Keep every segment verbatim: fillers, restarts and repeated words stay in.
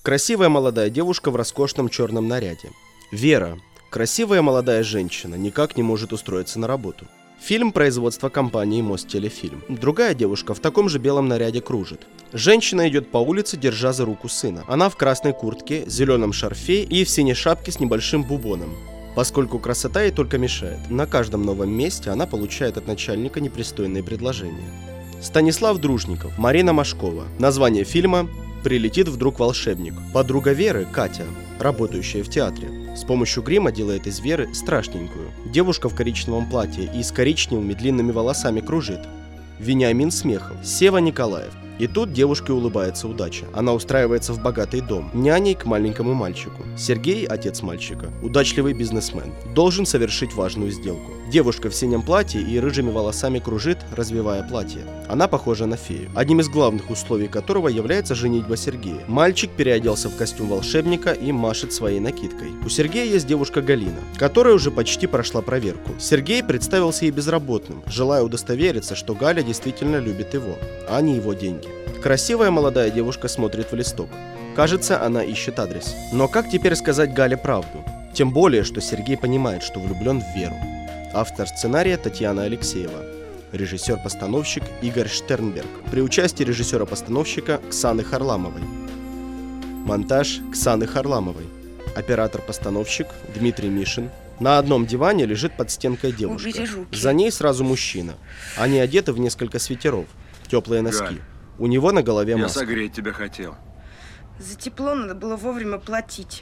Красивая молодая девушка в роскошном черном наряде. Вера, красивая молодая женщина, никак не может устроиться на работу. Фильм производства компании Мостелефильм. Другая девушка в таком же белом наряде кружит. Женщина идет по улице, держа за руку сына. Она в красной куртке, зеленом шарфе и в синей шапке с небольшим бубоном. Поскольку красота ей только мешает, на каждом новом месте она получает от начальника непристойные предложения. Станислав Дружников, Марина Машкова. Название фильма «Прилетит вдруг волшебник». Подруга Веры, Катя, работающая в театре, с помощью грима делает из Веры страшненькую. Девушка в коричневом платье и с коричневыми длинными волосами кружит. Вениамин Смехов, Сева Николаев. И тут девушке улыбается удача. Она устраивается в богатый дом, няней к маленькому мальчику. Сергей, отец мальчика, удачливый бизнесмен, должен совершить важную сделку. Девушка в синем платье и рыжими волосами кружит, развивая платье. Она похожа на фею, одним из главных условий которого является женитьба Сергея. Мальчик переоделся в костюм волшебника и машет своей накидкой. У Сергея есть девушка Галина, которая уже почти прошла проверку. Сергей представился ей безработным, желая удостовериться, что Галя действительно любит его, а не его деньги. Красивая молодая девушка смотрит в листок. Кажется, она ищет адрес. Но как теперь сказать Гале правду? Тем более, что Сергей понимает, что влюблен в Веру. Автор сценария Татьяна Алексеева. Режиссер-постановщик Игорь Штернберг. При участии режиссера-постановщика Ксаны Харламовой. Монтаж Ксаны Харламовой. Оператор-постановщик Дмитрий Мишин. На одном диване лежит под стенкой девушка. За ней сразу мужчина. Они одеты в несколько свитеров. Теплые носки. Галь, у него на голове маска. Я согреть тебя хотел. За тепло надо было вовремя платить.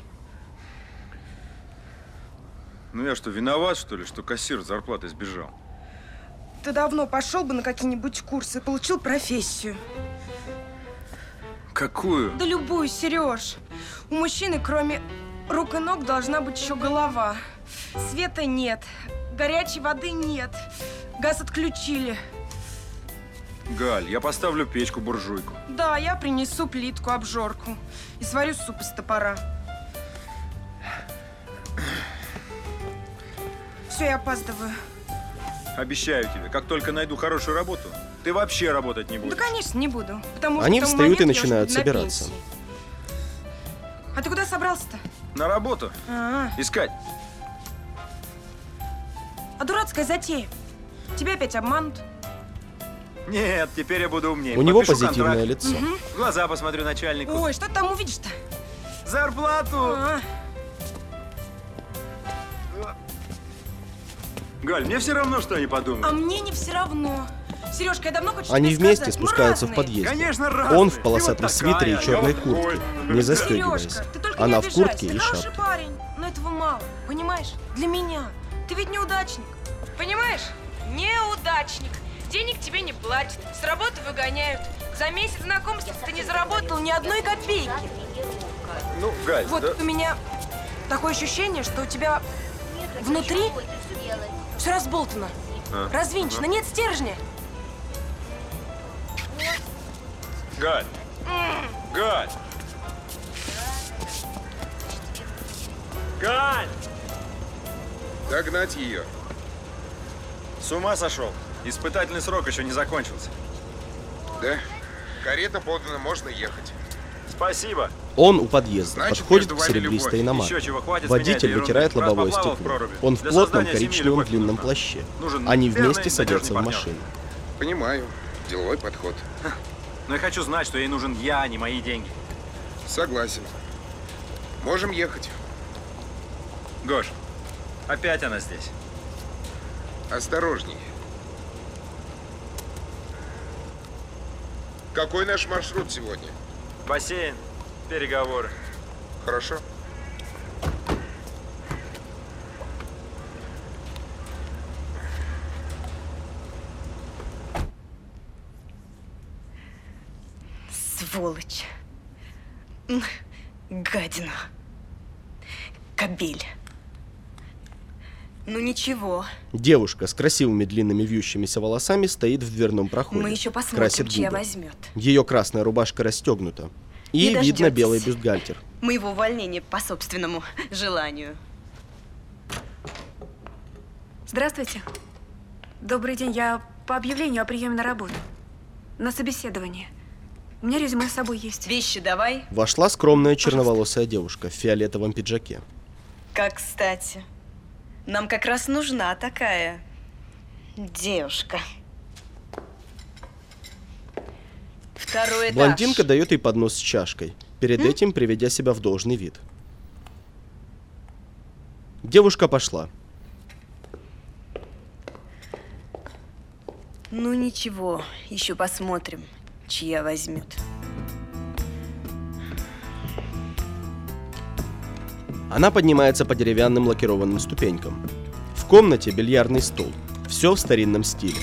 Ну я что, виноват, что ли, что кассир с зарплаты сбежал? Ты давно пошел бы на какие-нибудь курсы и получил профессию. Какую? Да любую, Сереж. У мужчины, кроме рук и ног, должна быть еще голова. Света нет, горячей воды нет, газ отключили. Галь, я поставлю печку-буржуйку. Да, я принесу плитку, обжорку и сварю суп из топора. Все, я опаздываю. Обещаю тебе, как только найду хорошую работу, ты вообще работать не будешь. Да, конечно, не буду. Потому Они что к тому встают и моменту я начинают уже буду на собираться. пенсии. А ты куда собрался-то? На работу? А, Искать. а дурацкая затея. Тебя опять обманут. Нет, теперь я буду умнее. У него Подпишу позитивное контракт. лицо. Угу. В глаза посмотрю начальнику. Ой, что ты там увидишь-то? Зарплату! А, Галь, мне все равно, что они подумают. а мне не все равно. Сережка, я давно хочу Они тебе вместе сказать, мы спускаются в разные. подъезд. Конечно, разные. Он в Ты полосатом вот свитере и такая, черной я вот куртке, такой. не застегиваясь. Сережка, ты только Она не в обижайся. куртке и Ты хороший шапке. парень, но этого мало. Понимаешь? Для меня. Ты ведь неудачник. Понимаешь? Неудачник. Денег тебе не платят, с работы выгоняют. За месяц знакомства ты не заработал ни одной копейки. Ну, Галь, Вот да... у меня такое ощущение, что у тебя внутри все разболтано, А, развинчено, нет стержня. Галь! Галь! Галь! Догнать ее. С ума сошел. Испытательный срок еще не закончился. Да? Карета подана, можно ехать. Спасибо. Он у подъезда, Значит, подходит между к вами серебристой любовь. иномарке. Еще чего, хватит с меня этой Водитель ерунды. вытирает Раз лобовое попала в стекло. проруби. Он в Для плотном создания семьи коричневом любовь длинном нужна. плаще. Нужен Они верный, вместе садятся в надежный машину. Понимаю. Деловой подход. Но я хочу знать, что ей нужен я, а не мои деньги. Согласен. Можем ехать. Гош, опять она здесь. Осторожней. Какой наш маршрут сегодня? Бассейн, переговоры. Хорошо. Сволочь. Гадина. Кобель. Ну ничего. Девушка с красивыми длинными вьющимися волосами стоит в дверном проходе. Мы еще посмотрим, красит чья губы. возьмет. Ее красная рубашка расстегнута. И Не видно дождётесь. белый бюстгальтер. Моего увольнения по собственному желанию. Здравствуйте. Добрый день. Я по объявлению о приеме на работу. На собеседование. У меня резюме с собой есть. Вещи давай. Вошла скромная черноволосая девушка в фиолетовом пиджаке. Как кстати. Нам как раз нужна такая девушка. Второй этаж. Блондинка дает ей поднос с чашкой, перед М? этим приведя себя в должный вид. Девушка пошла. Ну ничего, еще посмотрим, чья возьмет. Она поднимается по деревянным лакированным ступенькам. В комнате бильярдный стол. Все в старинном стиле.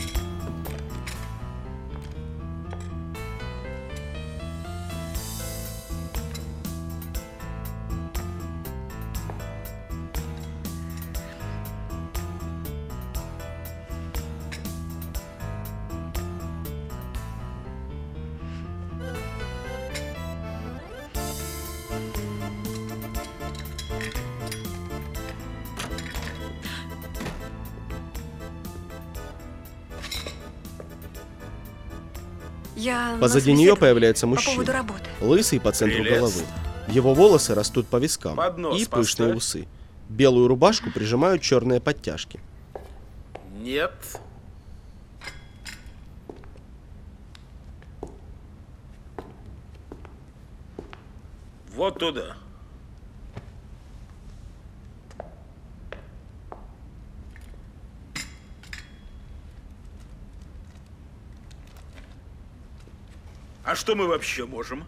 Я Позади на нее собеседовании появляется по поводу мужчина. работы. Лысый по центру Привет. головы. Его волосы растут по вискам. Поднос И пышные поставь. усы. Белую рубашку прижимают черные подтяжки. Нет. Вот туда. А что мы вообще можем?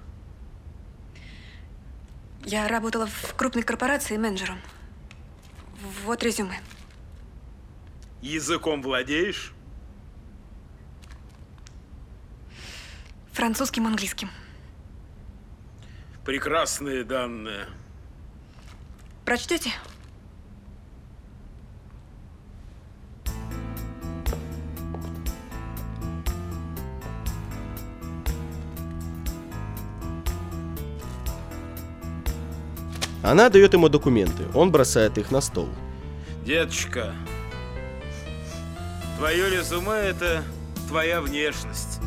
Я работала в крупной корпорации менеджером. Вот резюме. Языком владеешь? Французским, английским. Прекрасные данные. Прочтете? Она дает ему документы. Он бросает их на стол. Деточка, твое резюме – это твоя внешность.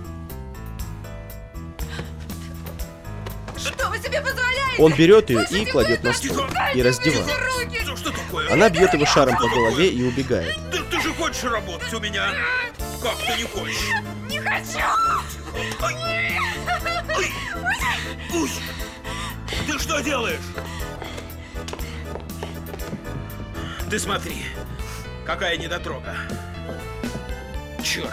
Что вы себе позволяете? Он берет ее и кладет на стол. И раздевает. Руки! Что, что такое? Она бьет его шаром по голове и убегает. Ты, ты же хочешь работать у меня? Как ты не хочешь? Не хочу! Ой! Уй! Ты что делаешь? Ты смотри, какая недотрога. Черт.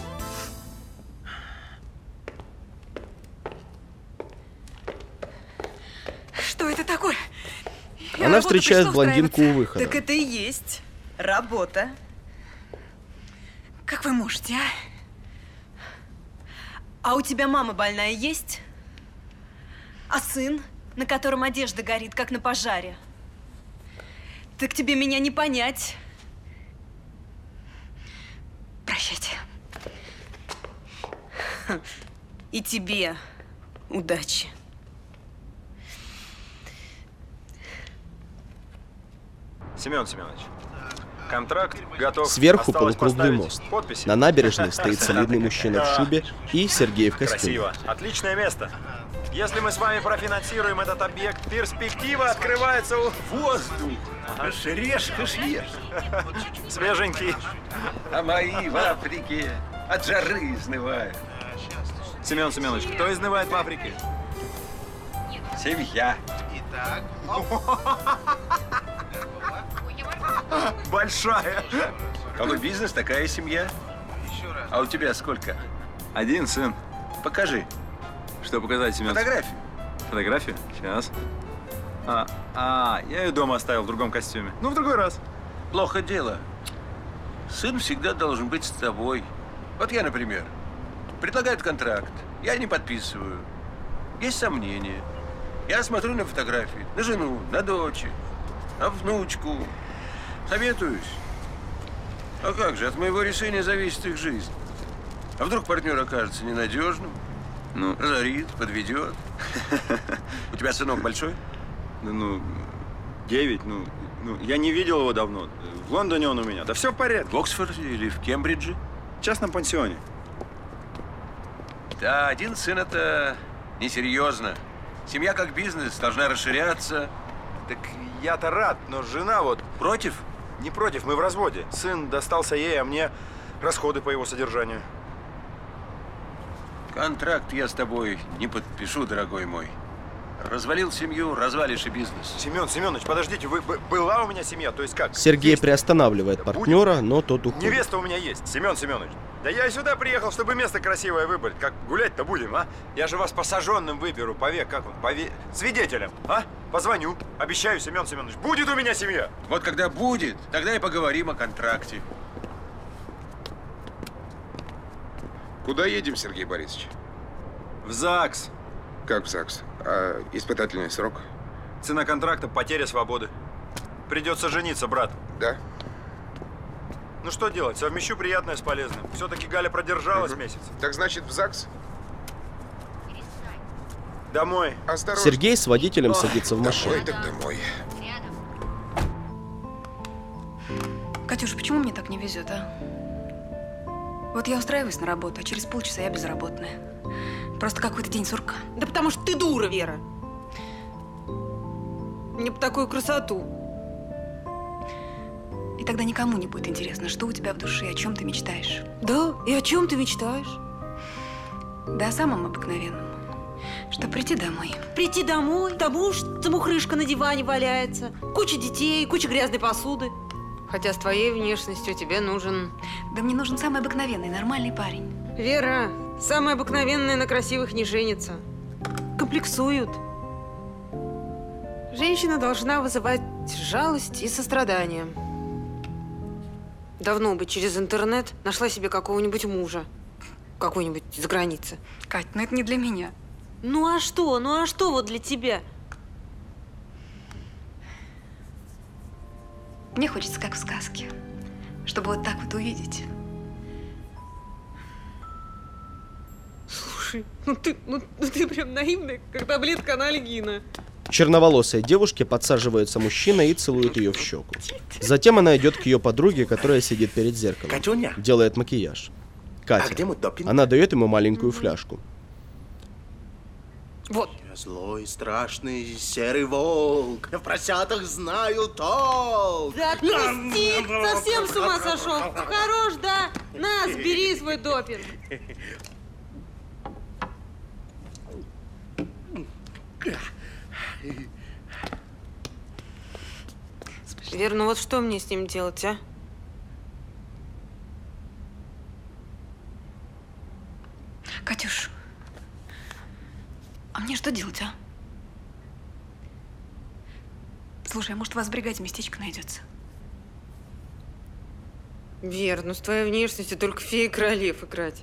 Что это такое? Я Она на работу встречает пришла блондинку у устраиваться. выхода. Так это и есть работа. Как вы можете, а? А у тебя мама больная есть? А сын, на котором одежда горит, как на пожаре? Так тебе меня не понять. Прощайте. И тебе удачи. Семен Семенович, контракт готов. Сверху Осталось полукруглый поставить мост. подписи. На набережной стоит солидный мужчина в шубе и Сергей в костюме. Красиво. Отличное место. Если мы с вами профинансируем этот объект, перспектива открывается у... Воздух. Аж режь, аж ешь. Свеженький. А мои в Африке от жары изнывают. Семен Семенович, кто изнывает в Африке? Семья. Большая. Какой бизнес, такая семья. А у тебя сколько? Один сын. Покажи. Что показать, Семен? Фотографию. Фотографию? Сейчас. А, а, я ее дома оставил в другом костюме. Ну, в другой раз. Плохо дело. Сын всегда должен быть с тобой. Вот я, например, предлагают контракт. Я не подписываю. Есть сомнения. Я смотрю на фотографии. На жену, на дочь, на внучку. Советуюсь. А как же, от моего решения зависит их жизнь. А вдруг партнер окажется ненадежным? Ну, Разорит, подведет. У тебя сынок большой? да, ну, девять, ну, ну, я не видел его давно. В Лондоне он у меня. Да все в порядке. В Оксфорде или в Кембридже? В частном пансионе. Да, один сын – это несерьезно. Семья как бизнес, должна расширяться. Так я-то рад, но жена вот… Против? Не против, мы в разводе. Сын достался ей, а мне расходы по его содержанию. Контракт я с тобой не подпишу, дорогой мой. Развалил семью, развалишь и бизнес. Семен Семенович, подождите, вы, б- была у меня семья, то есть как? Сергей Есть. приостанавливает Да партнера, будет. но тот уходит. Невеста у меня есть, Семен Семенович. Да я и сюда приехал, чтобы место красивое выбрать. Как гулять-то будем, а? Я же вас посаженным выберу, повек, как он, пове... свидетелем, а? Позвоню, обещаю, Семен Семенович, будет у меня семья. Вот когда будет, тогда и поговорим о контракте. Куда едем, Сергей Борисович? В ЗАГС. Как в ЗАГС? А испытательный срок? Цена контракта – потеря свободы. Придется жениться, брат. Да? Ну что делать, совмещу приятное с полезным. Все-таки Галя продержалась Мгм. месяц. Так значит, в ЗАГС? Домой. Осторожно. Сергей с водителем садится в машину. Домой так домой. Катюш, почему мне так не везет, а? Вот я устраиваюсь на работу, а через полчаса я безработная. Просто какой-то день сурка. Да потому что ты дура, Вера. Мне бы такую красоту. И тогда никому не будет интересно, что у тебя в душе, о чем ты мечтаешь. Да? И о чем ты мечтаешь? Да о самом обыкновенном. Что прийти домой. Прийти домой, тому что замухрышка на диване валяется, куча детей, куча грязной посуды. Хотя с твоей внешностью тебе нужен… Да мне нужен самый обыкновенный, нормальный парень. Вера, самая обыкновенная на красивых не женится. Комплексуют. Женщина должна вызывать жалость и сострадание. Давно бы через интернет нашла себе какого-нибудь мужа. Какой-нибудь за границей. Кать, ну это не для меня. Ну а что? Ну а что вот для тебя? Мне хочется, как в сказке. Чтобы вот так вот увидеть. Слушай, ну ты, ну, ну ты прям наивная, как таблетка анальгина. К черноволосой девушке подсаживается мужчина и целует ее в щеку. Затем она идет к ее подруге, которая сидит перед зеркалом. Катюня, Делает макияж. а Катя. где мой допинг? Она дает ему маленькую фляжку. Вот. Я злой, страшный, серый волк. Я в просятах знаю толк. Да отпусти! Совсем с ума сошел! Хорош, да? На, сбери свой допинг. Вер, ну вот что мне с ним делать, а? Катюш, а мне что делать, а? Слушай, а может, у вас в бригаде местечко найдется? Вер, ну с твоей внешностью только феи королев играть.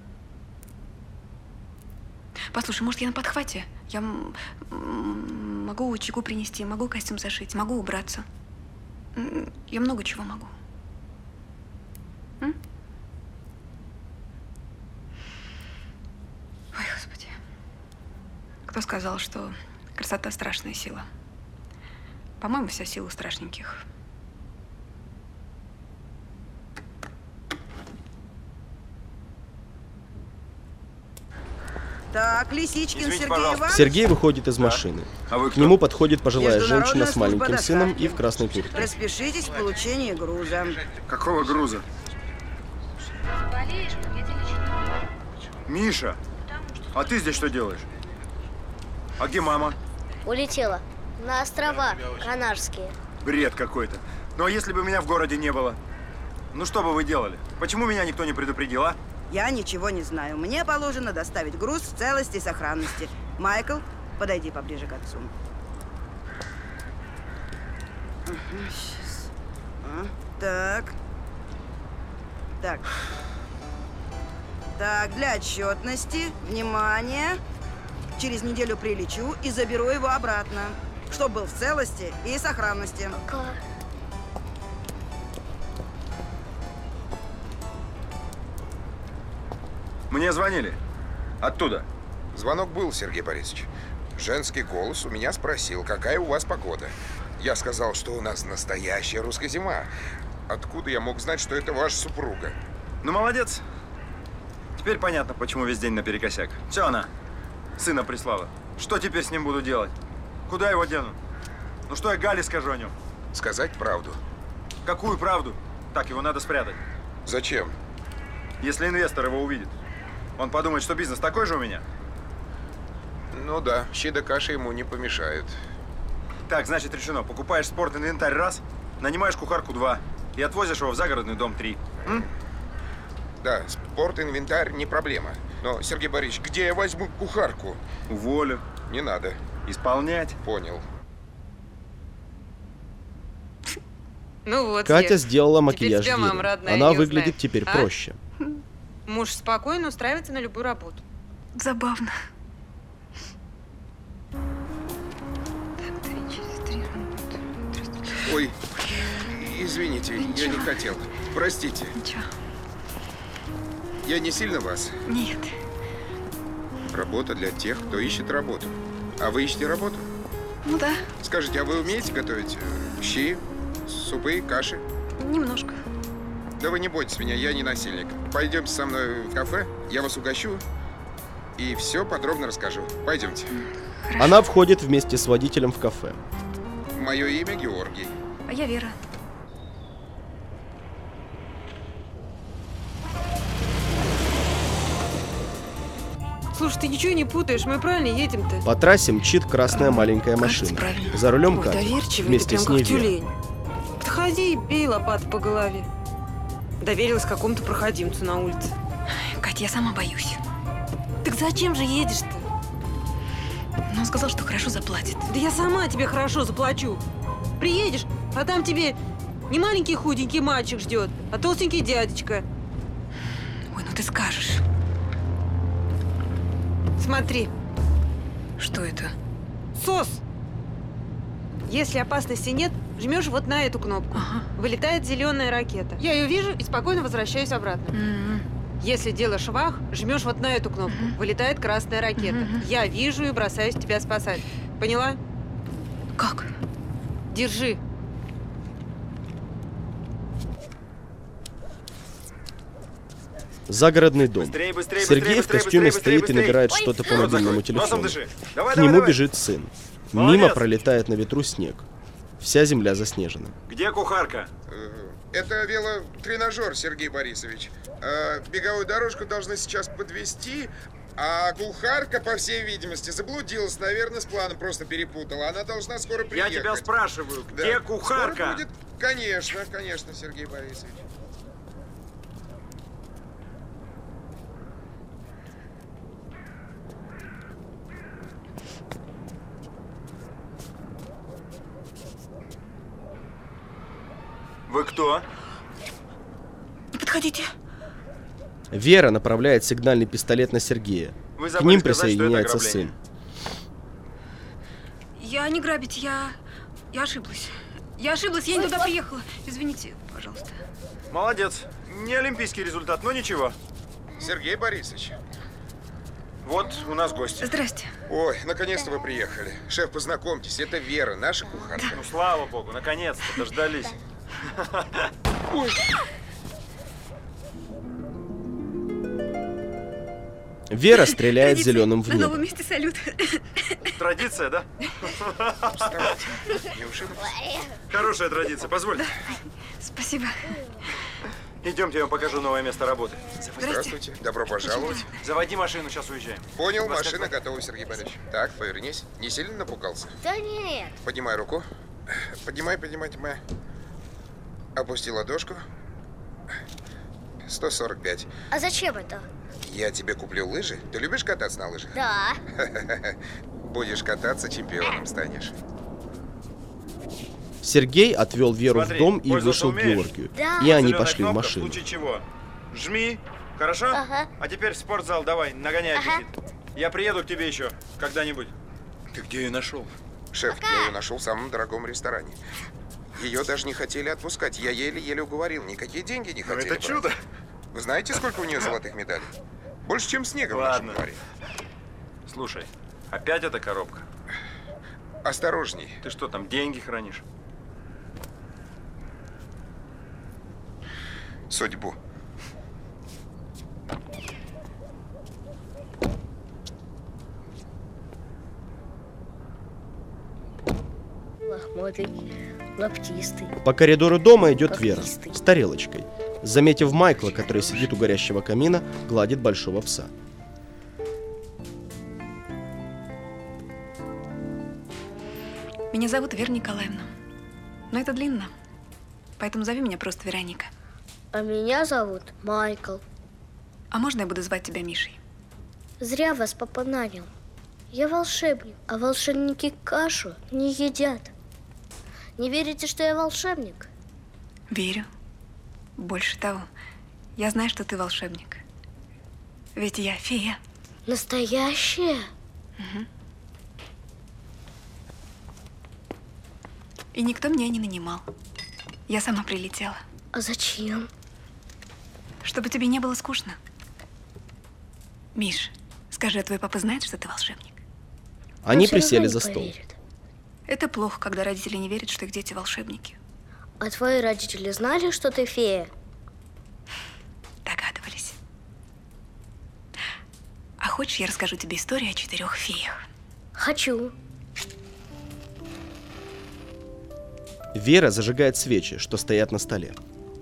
Послушай, может, я на подхвате? Я м, м, могу чеку принести, могу костюм зашить, могу убраться. М, Я много чего могу. М? Ой, Господи. Кто сказал, что красота – страшная сила? По-моему, вся сила у страшненьких. Так, Лисичкин Извините, Сергей пожалуйста. Иванович. Сергей выходит из машины. А вы К кто? нему подходит пожилая Международная женщина с маленьким служба сыном доставки. и в красной куртке. Распишитесь в получении груза. Какого груза? Миша, а ты здесь что делаешь? А где мама? Улетела. На острова Канарские. Бред какой-то. Ну а если бы меня в городе не было? Ну что бы вы делали? Почему меня никто не предупредил, а? Я ничего не знаю. Мне положено доставить груз в целости и сохранности. Майкл, подойди поближе к отцу. Ага, щас. А, так. Так. Так, для отчетности, внимание. Через неделю прилечу и заберу его обратно, чтобы был в целости и сохранности. Пока. Мне звонили. Оттуда. Звонок был, Сергей Борисович. Женский голос у меня спросил, какая у вас погода. Я сказал, что у нас настоящая русская зима. Откуда я мог знать, что это ваша супруга? Ну, молодец. Теперь понятно, почему весь день наперекосяк. Все, она сына прислала. Что теперь с ним буду делать? Куда его дену? Ну что я Гале скажу о нем? Сказать правду. Какую правду? Так, его надо спрятать. Зачем? Если инвестор его увидит, он подумает, что бизнес такой же у меня. Ну да, щи да каши ему не помешают. Так, значит, решено. Покупаешь спорт-инвентарь раз, нанимаешь кухарку два и отвозишь его в загородный дом три. М? Да, спорт-инвентарь не проблема. Но, Сергей Борисович, где я возьму кухарку? Уволю. Не надо. Исполнять. Понял. Ну вот, Катя Ех, сделала теперь макияж тебя Веры. мама родная Она не выглядит узнает. теперь А? проще. Муж спокойно устраивается на любую работу. Забавно. Ой, извините, я не хотел. Простите. Ничего. Я не сильно вас? Нет. Работа для тех, кто ищет работу. А вы ищете работу? Ну да, Скажите, а вы умеете готовить э, щи, супы, каши? немножко. Да вы не бойтесь меня, я не насильник. Пойдемте со мной в кафе, я вас угощу и все подробно расскажу. Пойдемте. Она входит вместе с водителем в кафе. Мое имя Георгий. А я Вера. Слушай, ты ничего не путаешь, мы правильно едем-то? По трассе мчит красная маленькая кажется, машина. правильно. За рулем Ой, Катя. доверчивый, Вместе ты с прям ней как Вера. тюлень. Подходи и бей лопатой по голове. Доверилась какому-то проходимцу на улице. Катя, я сама боюсь. Так зачем же едешь-то? Но он сказал, что хорошо заплатит. Да я сама тебе хорошо заплачу. Приедешь, а там тебе не маленький худенький мальчик ждет, а толстенький дядечка. Ой, ну ты скажешь. Смотри, Что это? сос. Если опасности нет, жмешь вот на эту кнопку. Ага. Вылетает зеленая ракета. Я ее вижу и спокойно возвращаюсь обратно. М-м. Если делаешь вах, жмешь вот на эту кнопку. Мгм. Вылетает красная ракета. Мгм. Я вижу и бросаюсь тебя спасать. Поняла? Как? Держи. Загородный дом. Быстрее, быстрее, Сергей быстрее, в костюме быстрее, стоит быстрее, и набирает быстрее. что-то по Рот мобильному закрой, носом телефону. дыши. Давай, К давай, нему давай. бежит сын. Молодец. Мимо пролетает на ветру снег. Вся земля заснежена. Где кухарка? Э, Это велотренажер, Сергей Борисович. Э, Беговую дорожку должны сейчас подвести, а кухарка, по всей видимости, заблудилась, наверное, с планом, просто перепутала. Она должна скоро Я приехать. тебя спрашиваю, Да. где Скоро кухарка? будет? Конечно, конечно, Сергей Борисович. Вы кто? Не подходите. Вера направляет сигнальный пистолет на Сергея. Вы К забыли ним сказать, что это присоединяется ограбление. сын. Я не грабить, я... Я ошиблась. Я ошиблась, я не туда приехала. Извините, пожалуйста. Молодец. Не олимпийский результат, но ничего. Сергей Борисович. Вот у нас гости. Здрасте. Ой, наконец-то вы приехали. Шеф, познакомьтесь, это Вера, наша кухарка. Ну, слава богу, наконец-то дождались. Ой. Вера стреляет Традиция. зеленым в На новом небо. месте салют. Традиция, да? Вставайте. Не ушиблись? Хорошая традиция, позвольте. Спасибо. Идемте, я вам покажу новое место работы. Здравствуйте. Добро пожаловать. Заводи машину, сейчас уезжаем. Понял, Вас машина как- готова, Сергей Борисович. Так, повернись. Не сильно напугался? Да нет. Поднимай руку. Поднимай, поднимай, поднимай. Опусти ладошку. сто сорок пять. А зачем это? Я тебе куплю лыжи. Ты любишь кататься на лыжах? Да. Будешь кататься, чемпионом станешь. Сергей отвел Веру Смотри, в дом и пользоваться вышел к умеешь? Георгию. Да. И они Зеленая пошли в кнопка, машину. В случае чего? Жми, хорошо? Ага. А теперь в спортзал давай, нагоняй Ага. аппетит. Я приеду к тебе еще когда-нибудь. Ты где ее нашел? Шеф, я ее нашел в самом дорогом ресторане. Ее даже не хотели отпускать. Я еле-еле уговорил. Никакие деньги не Ну, хотели это брать. чудо. Вы знаете, сколько у нее золотых медалей? Больше, чем снега в Ладно. нашем дворе. Слушай, опять эта коробка? Осторожней. Ты что, там деньги хранишь? Судьбу. Лохматый, лаптистый. По коридору дома идет Вера Когтистый. с тарелочкой. Заметив Майкла, который сидит у горящего камина, гладит большого пса. Меня зовут Вера Николаевна. Но это длинно. Поэтому зови меня просто Вероника. А меня зовут Майкл. А можно я буду звать тебя Мишей? Зря вас папа нанял. Я волшебник, а волшебники кашу не едят. Не верите, что я волшебник? Верю. Больше того, я знаю, что ты волшебник. Ведь я фея. Настоящая? Угу. И никто меня не нанимал. Я сама прилетела. А зачем? Чтобы тебе не было скучно. Миш, скажи, а твой папа знает, что ты волшебник? Они Он всё присели равно за не стол. поверит. Это плохо, когда родители не верят, что их дети волшебники. А твои родители знали, что ты фея? Догадывались. А хочешь, я расскажу тебе историю о четырех феях? Хочу. Вера зажигает свечи, что стоят на столе.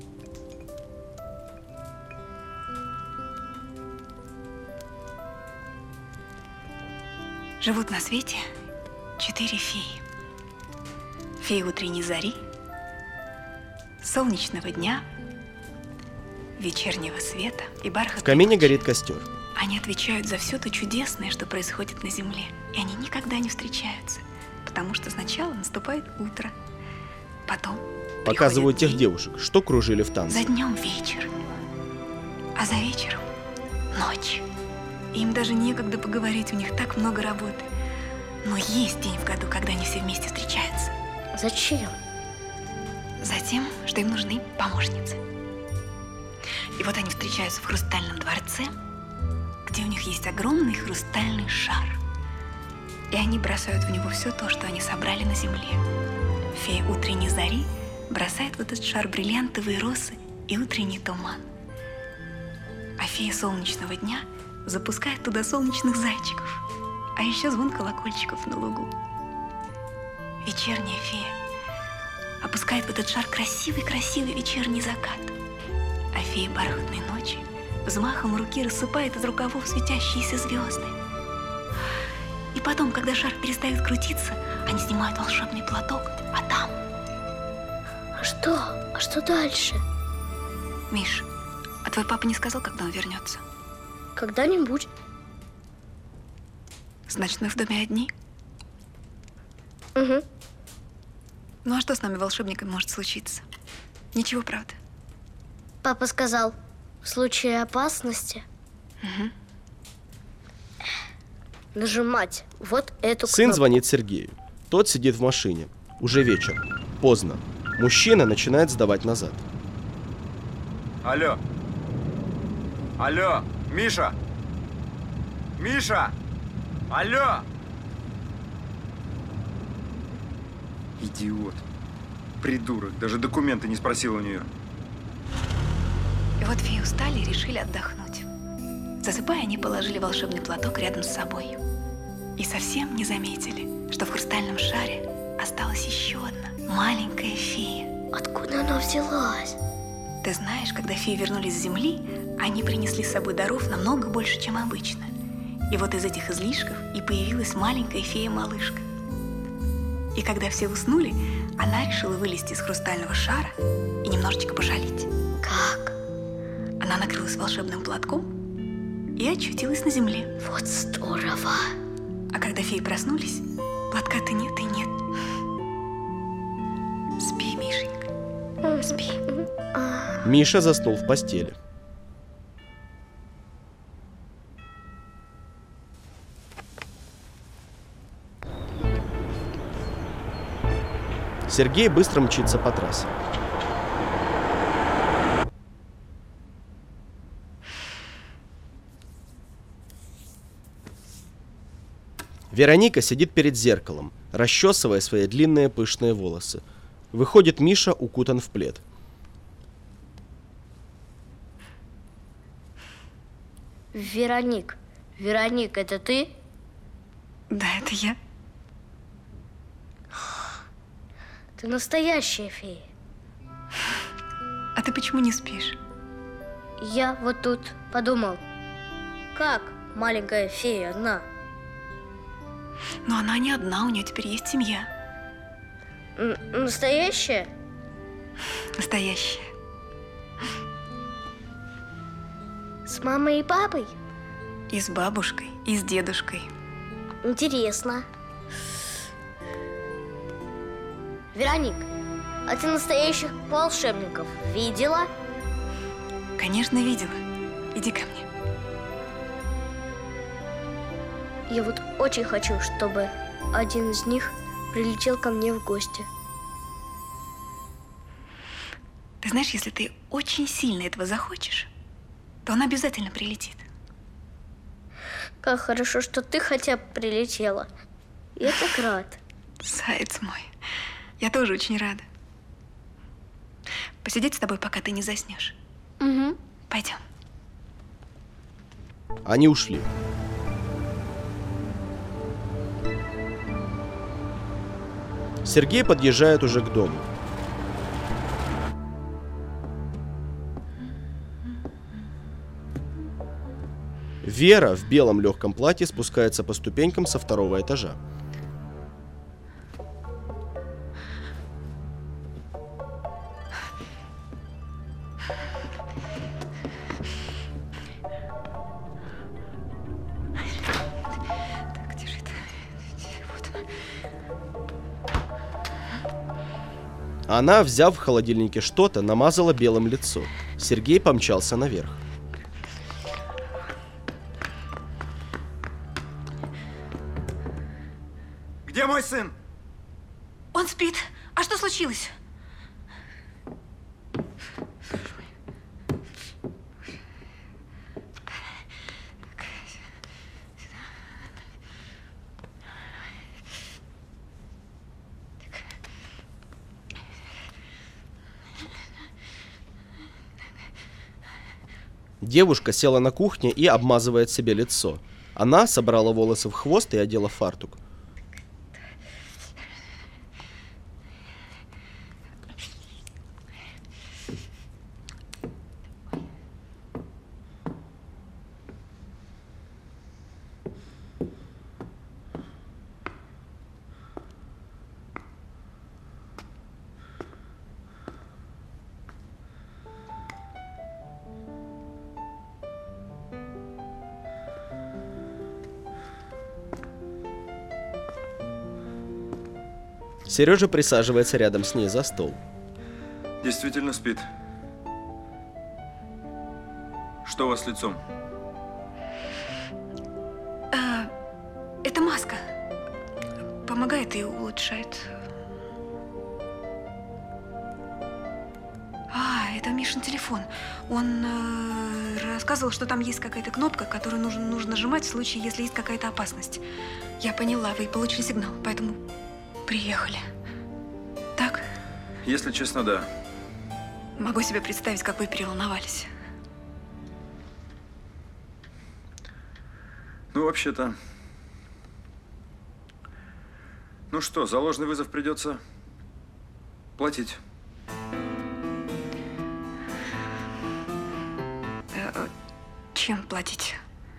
Живут на свете четыре феи. Фея утренней зари, солнечного дня, вечернего света и бархатной В камине ночи. горит костер. Они отвечают за все то чудесное, что происходит на земле. И они никогда не встречаются, потому что сначала наступает утро, потом Показывают тех день, девушек, что кружили в танце. за днем вечер, а за вечером ночь. И им даже некогда поговорить, у них так много работы. Но есть день в году, когда они все вместе встречаются. Зачем? Затем, что им нужны помощницы. И вот они встречаются в хрустальном дворце, где у них есть огромный хрустальный шар. И они бросают в него все то, что они собрали на земле. Фея утренней зари бросает в этот шар бриллиантовые росы и утренний туман. А фея солнечного дня запускает туда солнечных зайчиков, а еще звон колокольчиков на лугу. Вечерняя фея опускает в этот шар красивый-красивый вечерний закат, а фея бархатной ночи взмахом руки рассыпает из рукавов светящиеся звезды. И потом, когда шар перестает крутиться, они снимают волшебный платок, а там... А что? А что дальше? Миш, а твой папа не сказал, когда он вернется? Когда-нибудь. Значит, мы в доме одни? Угу. Ну а что с нами, волшебниками, может случиться? Ничего, правда. Папа сказал, в случае опасности Угу. нажимать вот эту Сын кнопку. звонит Сергею. Тот сидит в машине. Уже вечер. Поздно. Мужчина начинает сдавать назад. Алло. Алло, Миша. Миша. Алло. Идиот. Придурок. Даже документы не спросил у нее. И вот феи устали и решили отдохнуть. Засыпая, они положили волшебный платок рядом с собой. И совсем не заметили, что в хрустальном шаре осталась еще одна маленькая фея. Откуда она взялась? Ты знаешь, когда феи вернулись с земли, они принесли с собой даров намного больше, чем обычно. И вот из этих излишков и появилась маленькая фея-малышка. И когда все уснули, она решила вылезти из хрустального шара и немножечко пошалить. Как? Она накрылась волшебным платком и очутилась на земле. Вот здорово. А когда феи проснулись, платка-то нет и нет. Спи, Мишенька, спи. Миша заснул в постели. Сергей быстро мчится по трассе. Вероника сидит перед зеркалом, расчесывая свои длинные пышные волосы. Выходит Миша, укутан в плед. Вероник. Вероник, это ты? Да, это я. Ты настоящая фея. А ты почему не спишь? Я вот тут подумал, как маленькая фея одна? Но она не одна, у нее теперь есть семья. Н- настоящая? Настоящая. С мамой и папой? И с бабушкой, и с дедушкой. Интересно. Вероник, а ты настоящих волшебников видела? Конечно, видела. Иди ко мне. Я вот очень хочу, чтобы один из них прилетел ко мне в гости. Ты знаешь, если ты очень сильно этого захочешь, то он обязательно прилетит. Как хорошо, что ты хотя бы прилетела. Я так рад. Заяц мой, я тоже очень рада. Посидеть с тобой, пока ты не заснешь. Угу. Пойдем. Они ушли. Сергей подъезжает уже к дому. Вера в белом легком платье спускается по ступенькам со второго этажа. Так, где же это? Вот она. Она, взяв в холодильнике что-то, намазала белым лицо. Сергей помчался наверх. Где мой сын? Он спит. А что случилось? Девушка села на кухне и обмазывает себе лицо. Она собрала волосы в хвост и одела фартук. Сережа присаживается рядом с ней за стол. Действительно спит. Что у вас с лицом? А, это маска. Помогает и улучшает. А, это Мишин телефон. Он э, рассказывал, что там есть какая-то кнопка, которую нужно, нужно нажимать в случае, если есть какая-то опасность. Я поняла, вы получили сигнал, поэтому приехали. Так? Если честно, да. Могу себе представить, как вы переволновались. Ну, вообще-то... Ну что, за ложный вызов придется платить. Э, чем платить?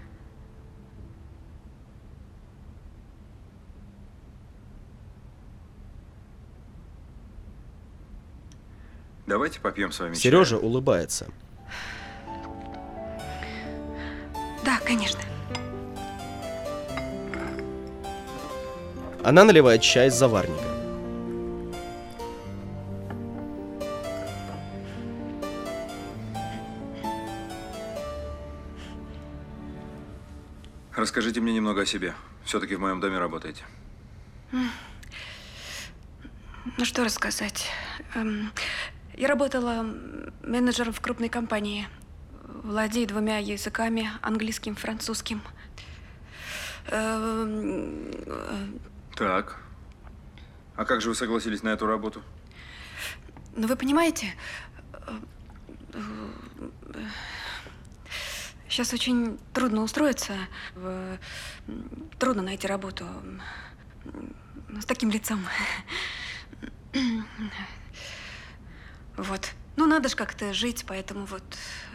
Давайте попьем с вами Сережа чаю. улыбается. Да, конечно. Она наливает чай из заварника. Расскажите мне немного о себе. Все-таки в моем доме работаете. Ну, что рассказать. Эм, Я работала менеджером в крупной компании. Владею двумя языками, английским, французским. Эм, э, Так. А как же вы согласились на эту работу? Ну, вы понимаете, сейчас очень трудно устроиться, в- трудно найти работу с таким лицом. надо ж как-то жить, поэтому вот…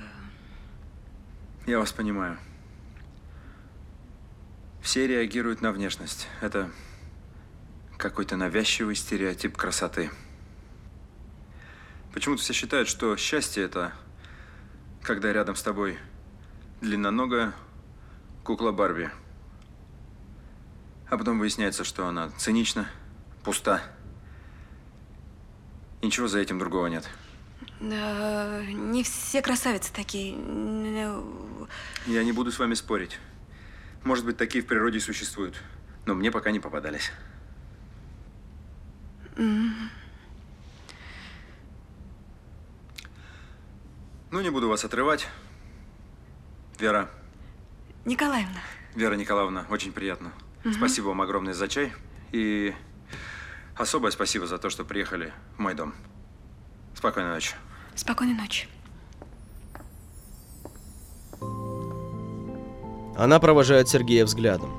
Я вас понимаю. Все реагируют на внешность. Это какой-то навязчивый стереотип красоты. Почему-то все считают, что счастье – это когда рядом с тобой длинноногая кукла Барби. А потом выясняется, что она цинична, пуста. И ничего за этим другого нет. Э, не все красавицы такие. Я не буду с вами спорить. Может быть, такие в природе и существуют. Но мне пока не попадались. Mm. Ну, не буду вас отрывать. Вера. Николаевна. Вера Николаевна, очень приятно. Угу. Спасибо вам огромное за чай. И особое спасибо за то, что приехали в мой дом. Спокойной ночи. Спокойной ночи. Она провожает Сергея взглядом.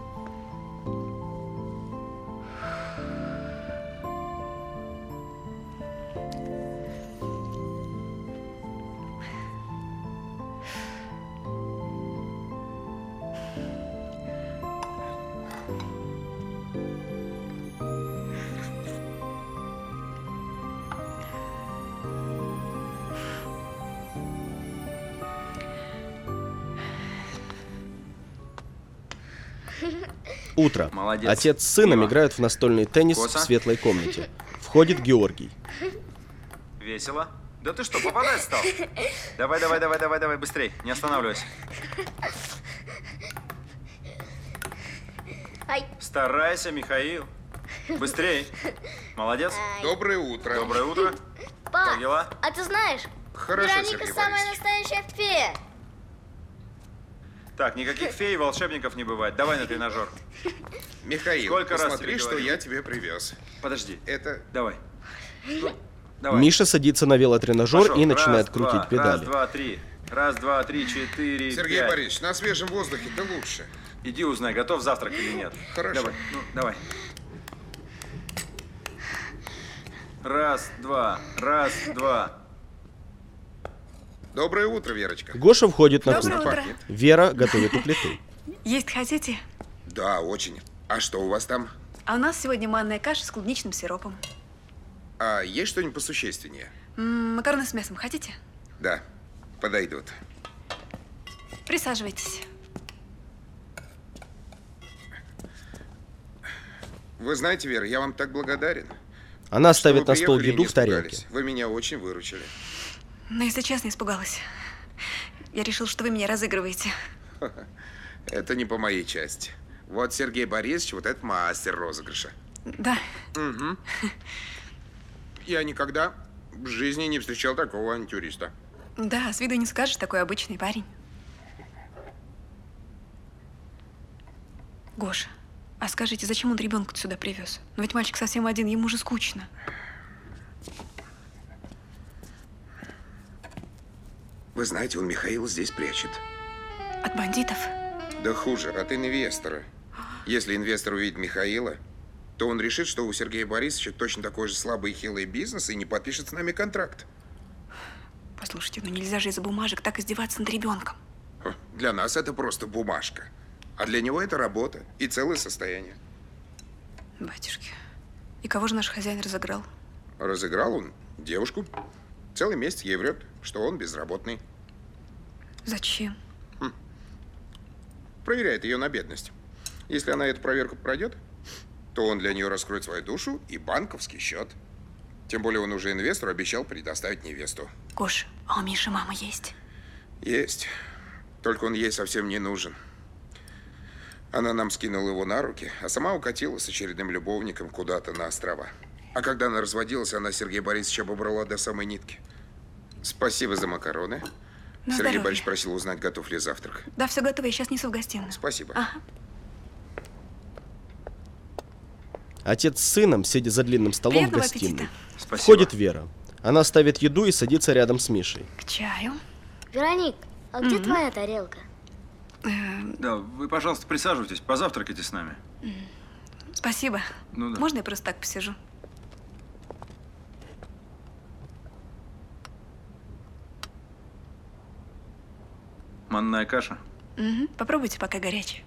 Утро. Молодец. Отец с сыном Мимо. играют в настольный теннис Коса. в светлой комнате. Входит Георгий. Весело. Да ты что, попадать стал? Давай, давай, давай, давай, давай, быстрей. Не останавливайся. Старайся, Михаил. Быстрей. Молодец. Доброе утро. Доброе утро. Па, Как дела? а ты знаешь, Хорошо, Вероника Сергей самая Борисович. настоящая фея. Так, никаких фей и волшебников не бывает. Давай на тренажер. Михаил, Сколько раз посмотри, тебе что говорил? я тебе привез. Подожди. Это… Давай. Ну, давай. Миша садится на велотренажер Пошел. и начинает Раз, крутить два, педали. Раз, два, три. Раз, два, три, четыре, Сергей пять. Борисович, на свежем воздухе-то лучше. Иди узнай, готов завтрак или нет. Хорошо. Давай, ну, давай. Раз, два, раз, два. Доброе утро, Верочка. Гоша входит на Доброе кухню. утро. Вера готовит у плиты. Есть хотите? Да, очень. А что у вас там? А у нас сегодня манная каша с клубничным сиропом. А есть что-нибудь посущественнее? М, макароны с мясом хотите? Да, подойдут. Присаживайтесь. Вы знаете, Вера, я вам так благодарен. Она что ставит вы на стол приехали и еду не в тарелке. испугались. Вы меня очень выручили. Но, если честно, испугалась. Я решил, что вы меня разыгрываете. Это не по моей части. Вот Сергей Борисович, вот этот мастер розыгрыша. Да. Угу. Я никогда в жизни не встречал такого авантюриста. Да, с виду не скажешь, такой обычный парень. Гоша, а скажите, зачем он ребенка сюда привез? Ну ведь мальчик совсем один, ему же скучно. Вы знаете, он Михаила здесь прячет. От бандитов? Да хуже, от инвестора. Если инвестор увидит Михаила, то он решит, что у Сергея Борисовича точно такой же слабый и хилый бизнес и не подпишет с нами контракт. Послушайте, ну нельзя же из-за бумажек так издеваться над ребенком. Ха, Для нас это просто бумажка. А для него это работа и целое состояние. Батюшки. И кого же наш хозяин разыграл? Разыграл он девушку. Целый месяц ей врет, что он безработный. Зачем? Проверяет ее на бедность. Если она эту проверку пройдет, то он для нее раскроет свою душу и банковский счет. Тем более он уже инвестору обещал предоставить невесту. Гош, а у Миши мама есть? Есть. Только он ей совсем не нужен. Она нам скинула его на руки, а сама укатила с очередным любовником куда-то на острова. А когда она разводилась, она Сергея Борисовича обобрала до самой нитки. Спасибо за макароны. На Сергей здоровье. Борисович просил узнать, готов ли завтрак. Да, все готово, я сейчас несу в гостиную. Спасибо. Ага. Отец с сыном, сидя за длинным столом в Приятного гостиной. аппетита. Спасибо. Входит Вера. Она ставит еду и садится рядом с Мишей. К чаю. Вероник, а где Мгм. твоя тарелка? Эм, Да, вы, пожалуйста, присаживайтесь, позавтракайте с нами. спасибо. Ну да. Можно я просто так посижу? Манная каша? Угу. Попробуйте, пока горячая.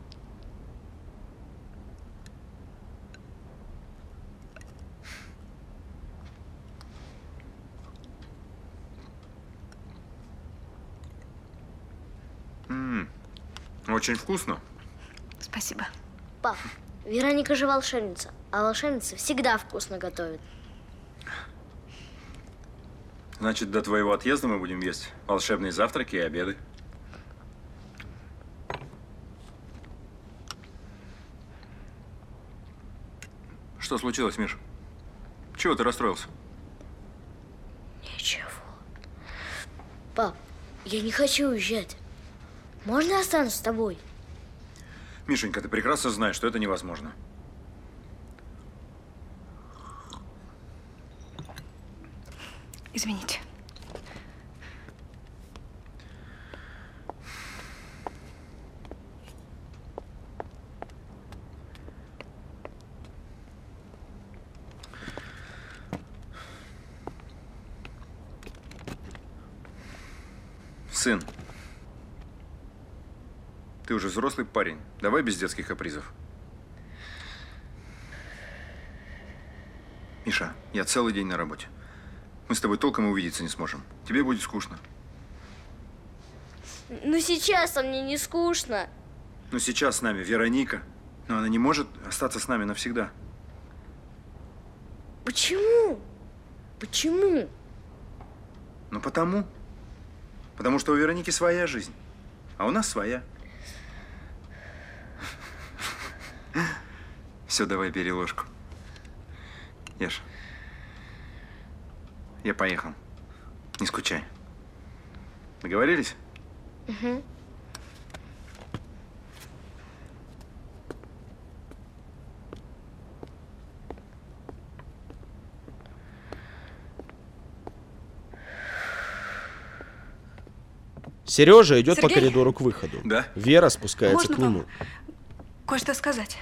М-м, очень вкусно. Спасибо. Пап, Вероника же волшебница, а волшебница всегда вкусно готовит. Значит, до твоего отъезда мы будем есть волшебные завтраки и обеды. Что случилось, Миш? Чего ты расстроился? Ничего. Пап, я не хочу уезжать. Можно я останусь с тобой? Мишенька, ты прекрасно знаешь, что это невозможно. Извините. Сын, ты уже взрослый парень. Давай без детских капризов. Миша, я целый день на работе. Мы с тобой толком и увидеться не сможем. Тебе будет скучно. Ну сейчас-то мне не скучно. Но сейчас с нами Вероника. Но она не может остаться с нами навсегда. Почему? Почему? Ну потому. Потому что у Вероники своя жизнь, а у нас своя. Все, давай бери ложку. Ешь. Я поехал. Не скучай. Договорились? Угу. Сережа идет по Сергей? коридору к выходу. Да. Вера спускается Можно к нему. Кое-что сказать.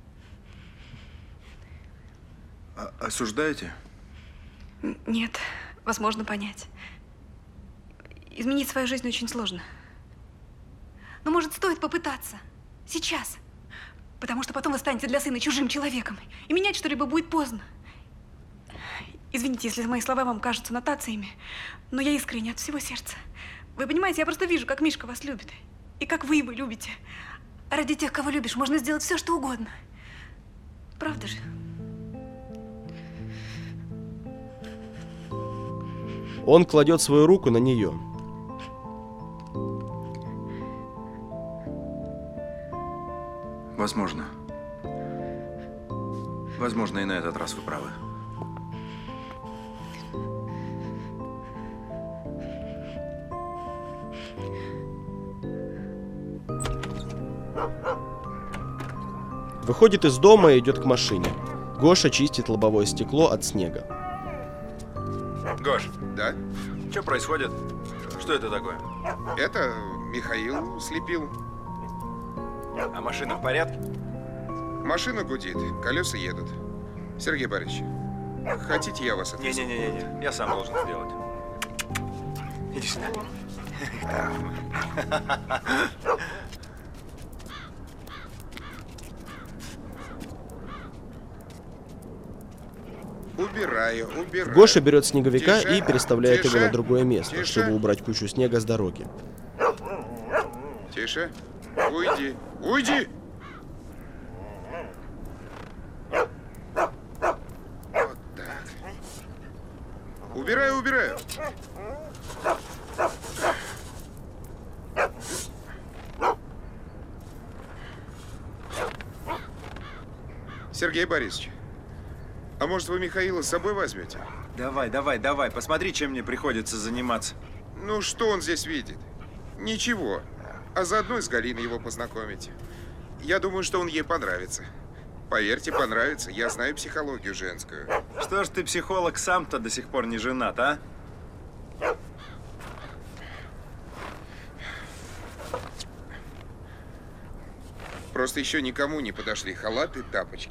А- осуждаете? Н- Нет, возможно понять. Изменить свою жизнь очень сложно. Но, может, стоит попытаться. Сейчас. Потому что потом вы станете для сына чужим человеком. И менять что-либо будет поздно. Извините, если мои слова вам кажутся нотациями, но я искренне от всего сердца. Вы понимаете, я просто вижу, как Мишка вас любит. И как вы его любите. А ради тех, кого любишь, можно сделать все, что угодно. Правда же? Он кладет свою руку на нее. Возможно. Возможно, и на этот раз вы правы. Выходит из дома и идет к машине. Гоша чистит лобовое стекло от снега. Гош, Да? что происходит? Что это такое? Это Михаил слепил. А машина в порядке? Машина гудит, колеса едут. Сергей Борисович, хотите, я вас отвезу? Не-не-не, я сам должен сделать. Иди сюда. Убираю, убираю. Гоша берет снеговика Тише, и переставляет тише, его на другое место, тише. чтобы убрать кучу снега с дороги. Тише. Уйди. Уйди! Вот так. Убираю, убираю. Сергей Борисович, а может вы Михаила с собой возьмете? Давай, давай, давай, посмотри, чем мне приходится заниматься. Ну, что он здесь видит? Ничего. А заодно и с Галиной его познакомить. Я думаю, что он ей понравится. Поверьте, понравится. Я знаю психологию женскую. Что ж ты, психолог, сам-то до сих пор не женат, а? Просто еще никому не подошли халаты, тапочки.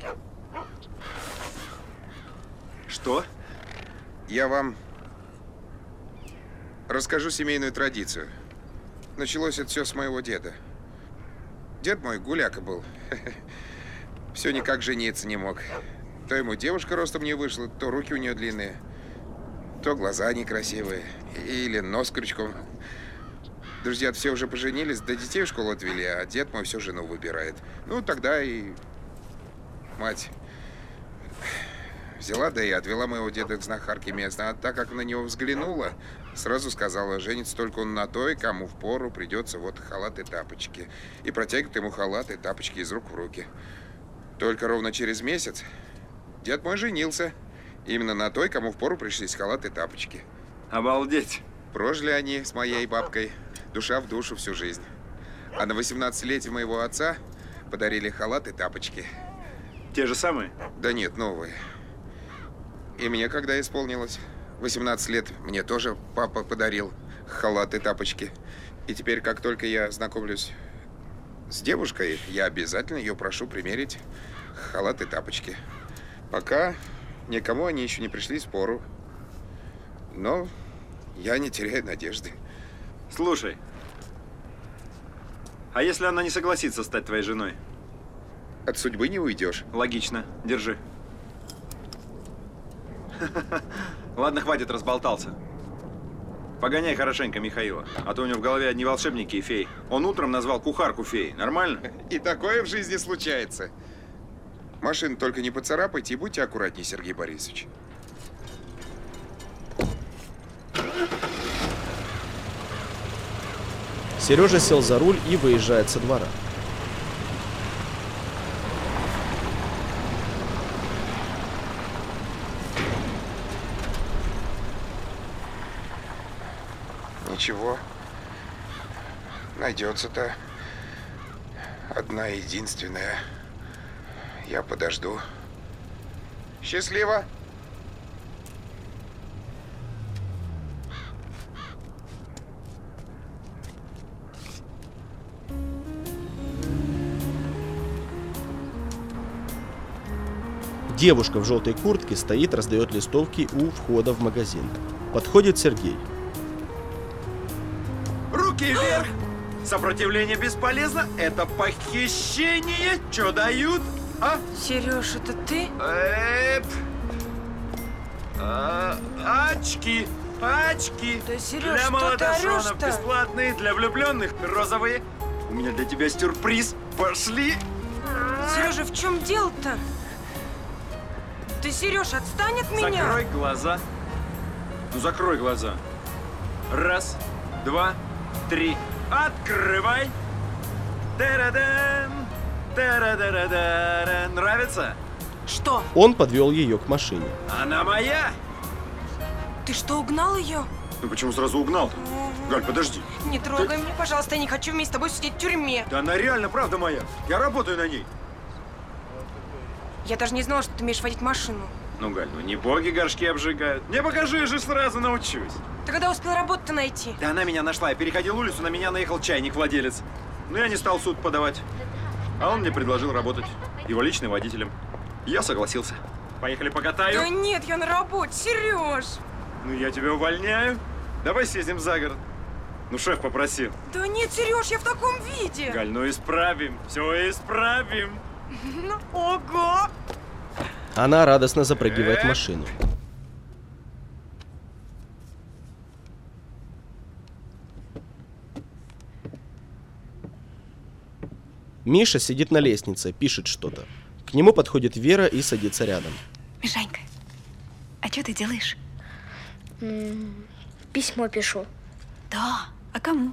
Что? Я вам расскажу семейную традицию. началось это все с моего деда. Дед мой гуляка был. Все никак жениться не мог. То ему девушка ростом не вышла, то руки у нее длинные, то глаза некрасивые, или нос крючком. Друзья все уже поженились, да детей в школу отвели, а дед мой всю жену выбирает. Ну, тогда и мать взяла, да и отвела моего деда к знахарке местной. А так как на него взглянула, сразу сказала, женится только он на той, кому впору придется вот халат и тапочки. И протягивает ему халат и тапочки из рук в руки. Только ровно через месяц дед мой женился. Именно на той, кому впору пришлись халат и тапочки. Обалдеть. Прожили они с моей бабкой душа в душу всю жизнь. А на восемнадцатилетие моего отца подарили халат и тапочки. Те же самые? Да нет, новые. И мне, когда исполнилось восемнадцать лет, мне тоже папа подарил халат и тапочки. И теперь, как только я знакомлюсь с девушкой, я обязательно ее прошу примерить халат и тапочки. Пока никому они еще не пришли в пору. Но я не теряю надежды. Слушай, а если она не согласится стать твоей женой? От судьбы не уйдешь. Логично. Держи. Ладно, хватит, разболтался. Погоняй хорошенько Михаила, а то у него в голове одни волшебники и феи. Он утром назвал кухарку феей. Нормально? И такое в жизни случается. Машину только не поцарапайте и будьте аккуратнее, Сергей Борисович. Сережа сел за руль и выезжает со двора. Ничего. Найдется-то одна единственная. Я подожду. Счастливо! Девушка в желтой куртке стоит, раздает листовки у входа в магазин. Подходит Сергей. Руки вверх! Сопротивление бесполезно. Это похищение. Что дают? А? Сереж, это ты? Эп. А, очки. Очки. Да, Сереж, для что молодоженов ты орешь-то? бесплатные, для влюбленных розовые. У меня для тебя сюрприз. Пошли. Сережа, в чем дело-то? Ты, Сереж, отстань от меня! Закрой глаза. Ну, закрой глаза. Раз, два, три. Открывай. Тарадан. Тарадарадан. Нравится? Что? Он подвел ее к машине. Она моя. Ты что, угнал ее? Ну почему сразу угнал-то? Галь, подожди. Не трогай меня, пожалуйста, я не хочу вместе с тобой сидеть в тюрьме. Да она реально, правда моя. Я работаю на ней. Я даже не знала, что ты умеешь водить машину. Ну, Галь, ну не боги горшки обжигают. Не покажи, я же сразу научусь. Ты когда успел работу-то найти? Да она меня нашла. Я переходил улицу, на меня наехал чайник-владелец. Но я не стал в суд подавать. А он мне предложил работать его личным водителем. Я согласился. Поехали покатаю. Да нет, я на работе, Сереж. Ну, я тебя увольняю. Давай съездим за город. Ну, шеф попросил. Да нет, Сереж, я в таком виде. Галь, ну исправим. Все исправим. Ого! Она радостно запрыгивает в машину. Миша сидит на лестнице, пишет что-то. К нему подходит Вера и садится рядом. Мишанька, а что ты делаешь? М-м, письмо пишу. Да, а кому?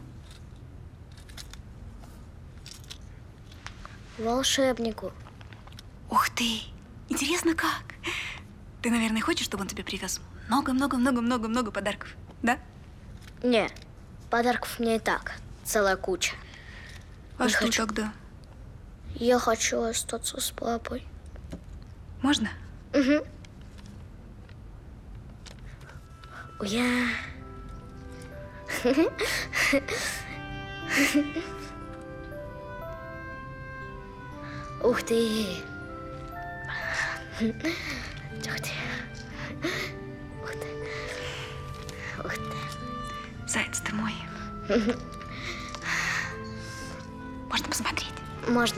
Волшебнику. Ух ты! Интересно, как? Ты, наверное, хочешь, чтобы он тебе привез много-много-много-много-много подарков, да? Не, подарков мне и так целая куча. А Не что хочу. тогда? Я хочу остаться с папой. Можно? Угу. Я... Ух ты! Ух ты! Ух ты! Ух ты! Заяц ты мой. Можно.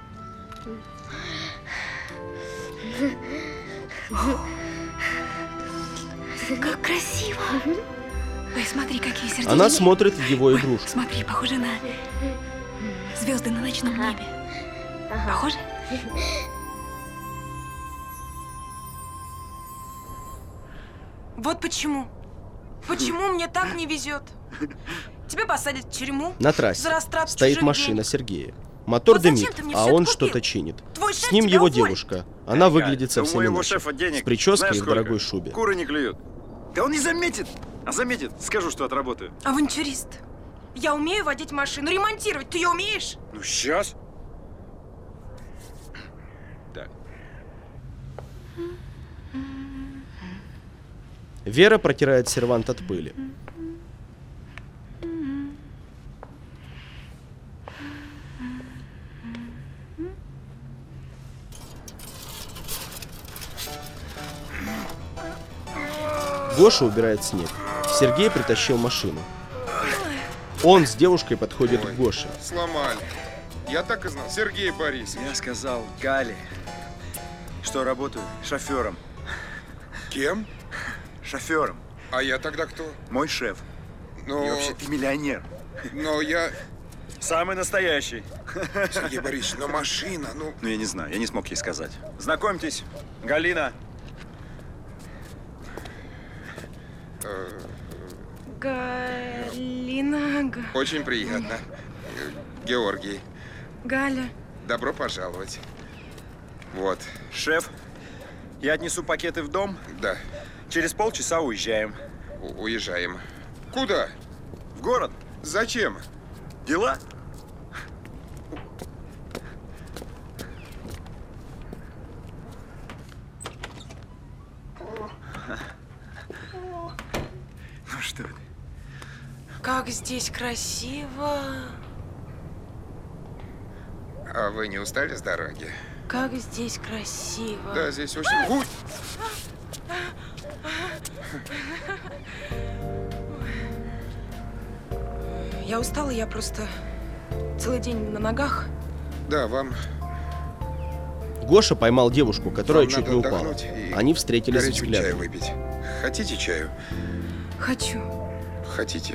Как красиво. Ой, смотри, какие сердечки. Она смотрит в его игрушку. Смотри, похоже на звезды на ночном небе. Похоже? Вот почему. Почему мне так не везет? Тебя посадят в тюрьму. На трассе за растрату стоит чужих машина денег. Сергея. Мотор Вот зачем дымит, ты мне а всё он это купил? что-то чинит. Твой С шеф ним тебя его уволит. девушка. Она выглядит Да совсем у моего иначе. шефа денег С прической знаешь и в сколько? дорогой шубе. Куры не клюют. Да он не заметит. А заметит, скажу, что отработаю. Авантюрист. Я умею водить машину, ремонтировать. Ты ее умеешь? Ну, сейчас. Так. Вера протирает сервант от пыли. Гоша убирает снег. Сергей притащил машину. Он с девушкой подходит Ой, к Гоше. Сломали. Я так и знал. Сергей Борисович. Я сказал Гале, что работаю шофером. Кем? Шофером. А я тогда кто? Мой шеф. Но... И вообще ты миллионер. Но я... Самый настоящий. Сергей Борисович, но машина, ну... Ну, я не знаю, я не смог ей сказать. Знакомьтесь, Галина. Галина... Г- Очень приятно. Георгий, Галя. добро пожаловать. Вот. Шеф, я отнесу пакеты в дом. Да. Через полчаса уезжаем. У- уезжаем. Куда? В город. Зачем? Дела? Ну что ты? Как здесь красиво. А вы не устали с дороги? Как здесь красиво. Да, здесь очень... Ой! Я устала, я просто целый день на ногах. Да, вам... Гоша поймал девушку, которая Вам чуть надо не упала. отдохнуть и Они встретились горячего чая взглядом. выпить. Хотите чаю? Хочу. Хотите.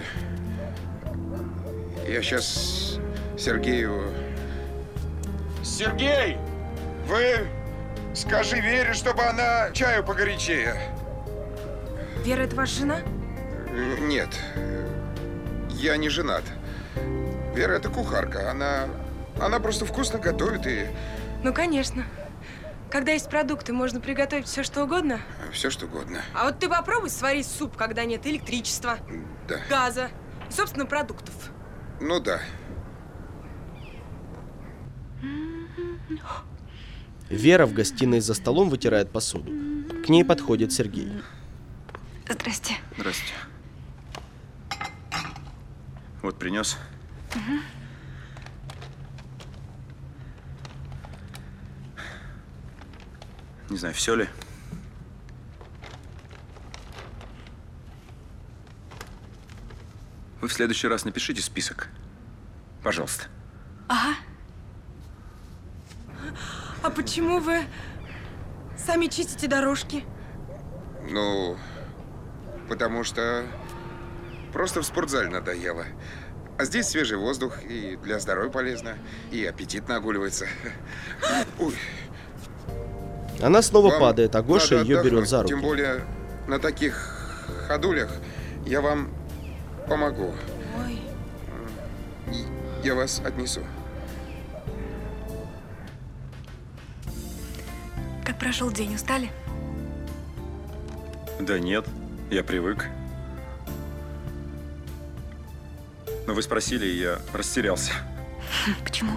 Я сейчас Сергею... Сергей! Вы скажи Вере, чтобы она чаю погорячее. Вера, это ваша жена? Э, Нет, я не женат. Вера это кухарка. Она, она просто вкусно готовит и Ну, конечно. Когда есть продукты, можно приготовить все, что угодно. все что угодно. А вот ты попробуй сварить суп, когда нет электричества, Да. газа и, собственно, продуктов. Ну да. Вера в гостиной за столом вытирает посуду. К ней подходит Сергей. Здрасте. Здравствуйте. Вот принес. Угу. Не знаю, все ли. Вы в следующий раз напишите список. Пожалуйста. Ага. А почему вы сами чистите дорожки? Ну, потому что просто в спортзале надоело. А здесь свежий воздух, и для здоровья полезно, и аппетит нагуливается. Ой. Она снова Вам падает, а Гоша надо ее берет отдохнуть, за руки. Тем более на таких ходулях я вам помогу. Ой. Я вас отнесу. Как прошел день, устали? Да нет, я привык. Но вы спросили, и я растерялся. Почему?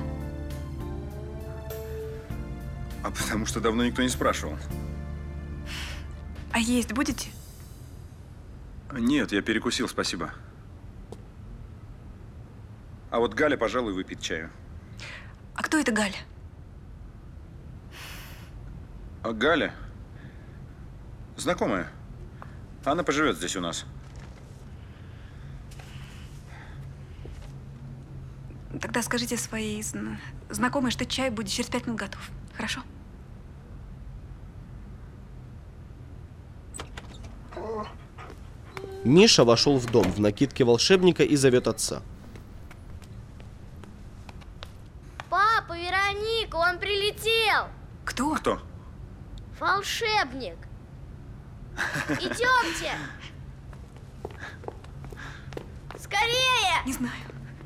А потому что давно никто не спрашивал. А есть будете? Нет, я перекусил, спасибо. А вот Галя, пожалуй, выпьет чаю. А кто это Галя? А Галя? Знакомая. Она поживет здесь у нас. Тогда скажите своей зн- знакомой, что чай будет через пять минут готов. Хорошо? Миша вошел в дом в накидке волшебника и зовет отца. Папа, Вероника, он прилетел! Кто? Кто? Волшебник! Идемте! Скорее! Не знаю.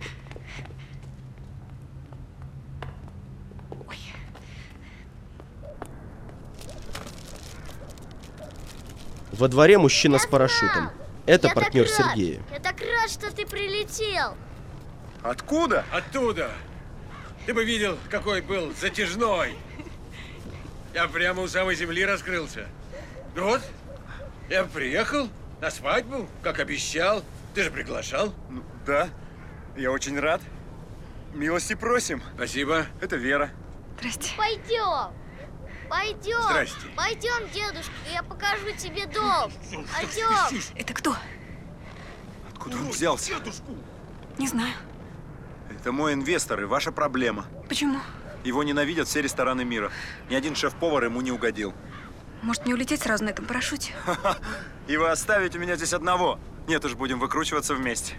Во дворе мужчина Я с парашютом. знал. Это Я партнер так рад. Сергея. Я так рад, что ты прилетел. Откуда? Оттуда. Ты бы видел, какой был затяжной. Я прямо у самой земли раскрылся. Ну вот, я приехал на свадьбу, как обещал. Ты же приглашал. Ну, да, я очень рад. Милости просим. Спасибо. Это Вера. Здрасте. Пойдем. Пойдем. Здрасте. Пойдем, дедушка, я покажу тебе дом. Пойдем. Это кто? Откуда он взялся? Не знаю. Это мой инвестор и ваша проблема. Почему? Его ненавидят все рестораны мира. Ни один шеф-повар ему не угодил. Может, мне улететь сразу на этом парашюте? И вы оставите меня здесь одного? Нет уж, будем выкручиваться вместе.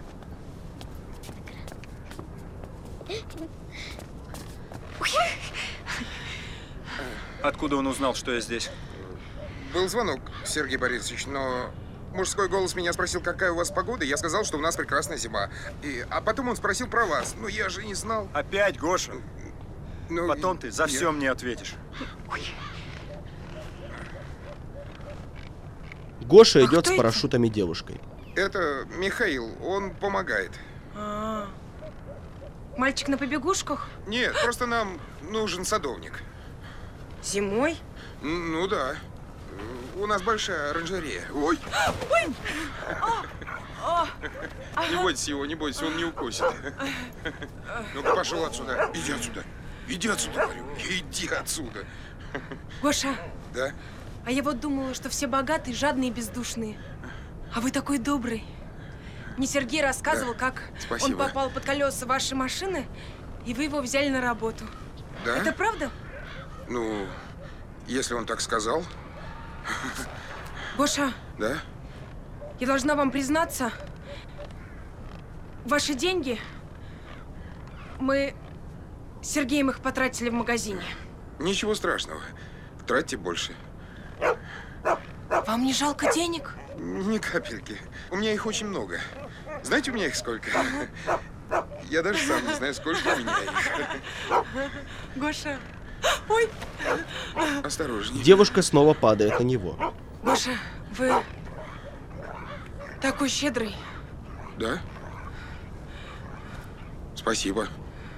Откуда он узнал, что я здесь? Был звонок, Сергей Борисович, но мужской голос меня спросил, какая у вас погода. Я сказал, что у нас прекрасная зима. И, а потом он спросил про вас. Ну, я же не знал. Опять, Гоша? Ну, Потом ты за я- все мне ответишь. Гоша А идет кто с это? парашютами девушкой. Это Михаил, он помогает. А, мальчик на побегушках? Нет, просто нам нужен садовник. Зимой? М, Ну да. У нас большая оранжерея. Ой! Не бойтесь его, не бойтесь, он не укусит. Ну-ка, пошел отсюда. Иди отсюда. Иди отсюда, говорю. Иди отсюда. Гоша, Да? а я вот думала, что все богатые, жадные и бездушные. А вы такой добрый. Мне Сергей рассказывал, Да, как спасибо. он попал под колеса вашей машины, и вы его взяли на работу. Да? Это правда? Ну, если он так сказал, Гоша, да? я должна вам признаться, ваши деньги, мы с Сергеем их потратили в магазине. Ничего страшного. Тратьте больше. Вам не жалко денег? Ни капельки. У меня их очень много. Знаете, у меня их сколько? Я даже сам не знаю, сколько у меня их. Гоша, ой! Осторожней. Девушка снова падает на него. Гоша, вы такой щедрый. Да? Спасибо.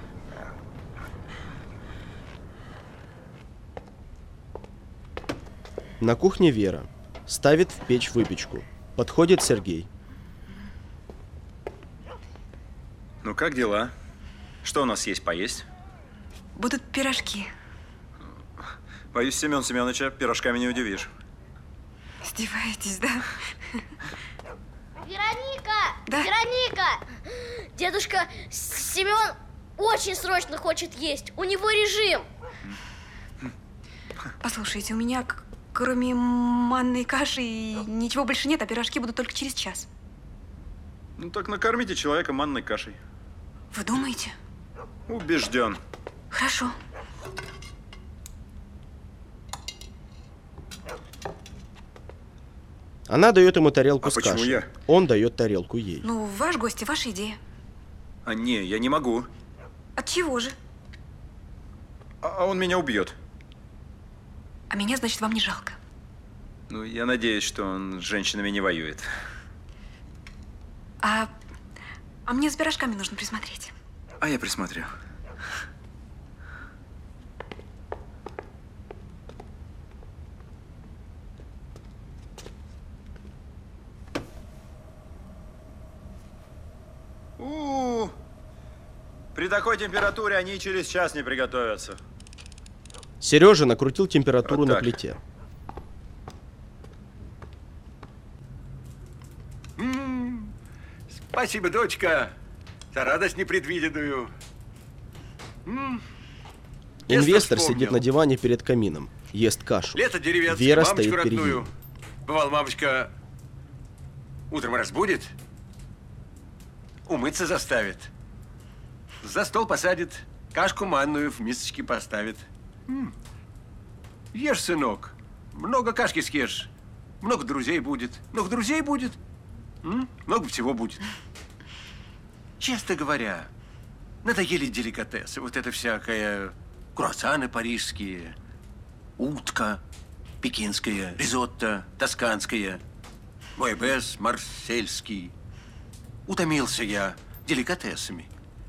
На кухне Вера. Ставит в печь выпечку. Подходит Сергей. Ну, как дела? Что у нас есть поесть? Будут пирожки. Боюсь, Семен Семеновича пирожками не удивишь. Издеваетесь, да? Вероника! Да? Вероника! Дедушка С- Семен очень срочно хочет есть. У него режим. Послушайте, у меня к- кроме манной каши и ничего больше нет, а пирожки будут только через час. Ну, так накормите человека манной кашей. Вы думаете? Убежден. Хорошо. Она дает ему тарелку А с почему кашей. я? Он дает тарелку ей. Ну, ваш гость и ваша идея. А не, я не могу. От чего же? А а он меня убьет. А меня, значит, вам не жалко. Ну, я надеюсь, что он с женщинами не воюет. А, а мне с пирожками нужно присмотреть. А я присмотрю. У-у-у. При такой температуре они и через час не приготовятся. Сережа накрутил температуру Вот на так. плите. М, Спасибо, дочка, за радость непредвиденную. Инвестор сидит на диване перед камином, ест кашу. Лето деревенское, Вера мамочку стоит перед родную. ним. Бывало, мамочка утром разбудит, умыться заставит, за стол посадит, кашку манную в мисочке поставит. М. Ешь, сынок, много кашки съешь, много друзей будет, много друзей будет, М? много всего будет. Честно говоря, надоели деликатесы, вот это всякое, круассаны парижские, утка пекинская, ризотто тосканская, буэбес марсельский. Утомился я деликатесами.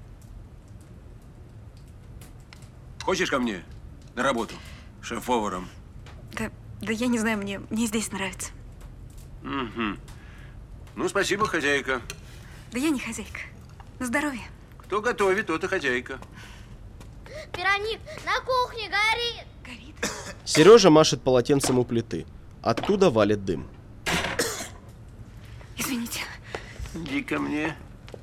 Хочешь ко мне на работу шеф-поваром? Да, да я не знаю, мне, мне здесь нравится. Угу. Ну, спасибо, хозяйка. Да я не хозяйка. На здоровье. Кто готовит, тот и хозяйка. Вероник, на кухне горит! Горит? Сережа машет полотенцем у плиты. Оттуда валит дым. Извините. Иди ко мне.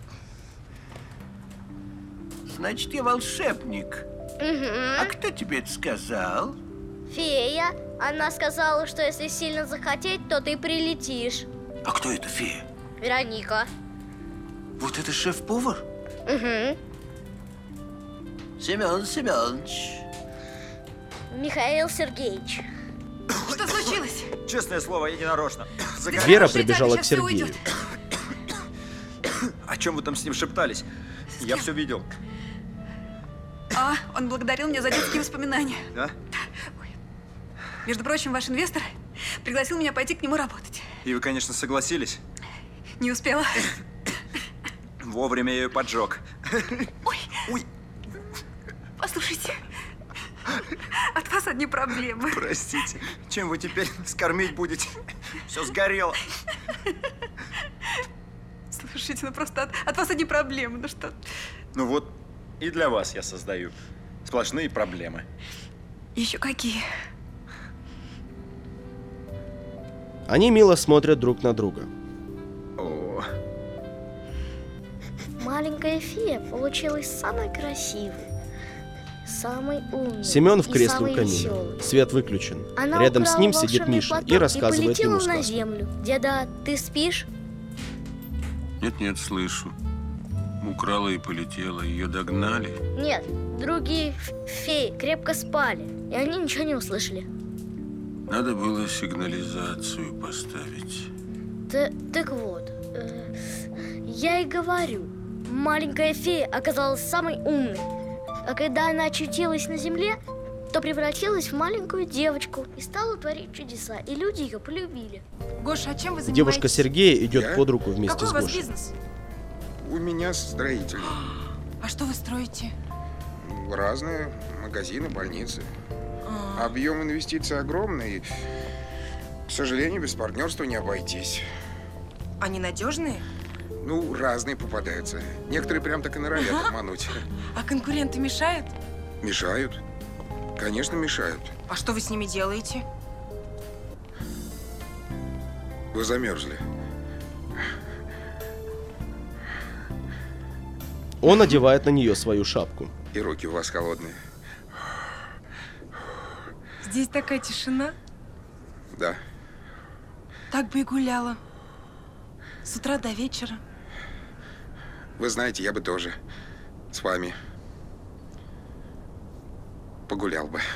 Значит, я волшебник. Угу. А кто тебе это сказал? Фея. Она сказала, что если сильно захотеть, то ты прилетишь. А кто это фея? Вероника. Вот это шеф-повар? Угу. Семен Семенович. Михаил Сергеевич. Что случилось? Честное слово, я не нарочно. Вера прибежала к Сергею. О чем вы там с ним шептались? Я все видел. А, он благодарил меня за детские воспоминания. Да? Ой. Между прочим, ваш инвестор пригласил меня пойти к нему работать. И вы, конечно, согласились. Не успела. Вовремя я ее поджег. Ой. Ой. Послушайте, от вас одни проблемы. Простите. Чем вы теперь скормить будете? Все сгорело. Слушайте, ну просто от, от вас одни проблемы. Ну что? Ну вот, и для вас я создаю сплошные проблемы. Еще какие? Они мило смотрят друг на друга. О. Маленькая фея получилась самой красивой, самой умной. Семен в и кресле самой у камина. веселой. Свет выключен. Она Рядом с украла ним сидит волшебный Миша платок и рассказывает полетела ему на сказку. землю. Деда, ты спишь? Нет-нет, слышу. Украла и полетела, ее догнали. Нет, другие ф- феи крепко спали, и они ничего не услышали. Надо было сигнализацию поставить. Т- так вот, э, я и говорю, маленькая фея оказалась самой умной. А когда она очутилась на земле, то превратилась в маленькую девочку и стала творить чудеса. И люди ее полюбили. Гоша, а чем вы занимаетесь? Девушка Сергея идет Я? под руку вместе Какой с у вас Гошей. бизнес? У меня строительный. А что вы строите? Разные магазины, больницы. А, Объем инвестиций огромный. К сожалению, без партнерства не обойтись. Они надежные? Ну, разные попадаются. Некоторые прям так и норовят обмануть. А конкуренты мешают? Мешают. Конечно, мешают. А что вы с ними делаете? Вы замерзли. Он одевает на нее свою шапку. И руки у вас холодные. Здесь такая тишина. Да. Так бы и гуляла. С утра до вечера. Вы знаете, я бы тоже с вами погулял бы.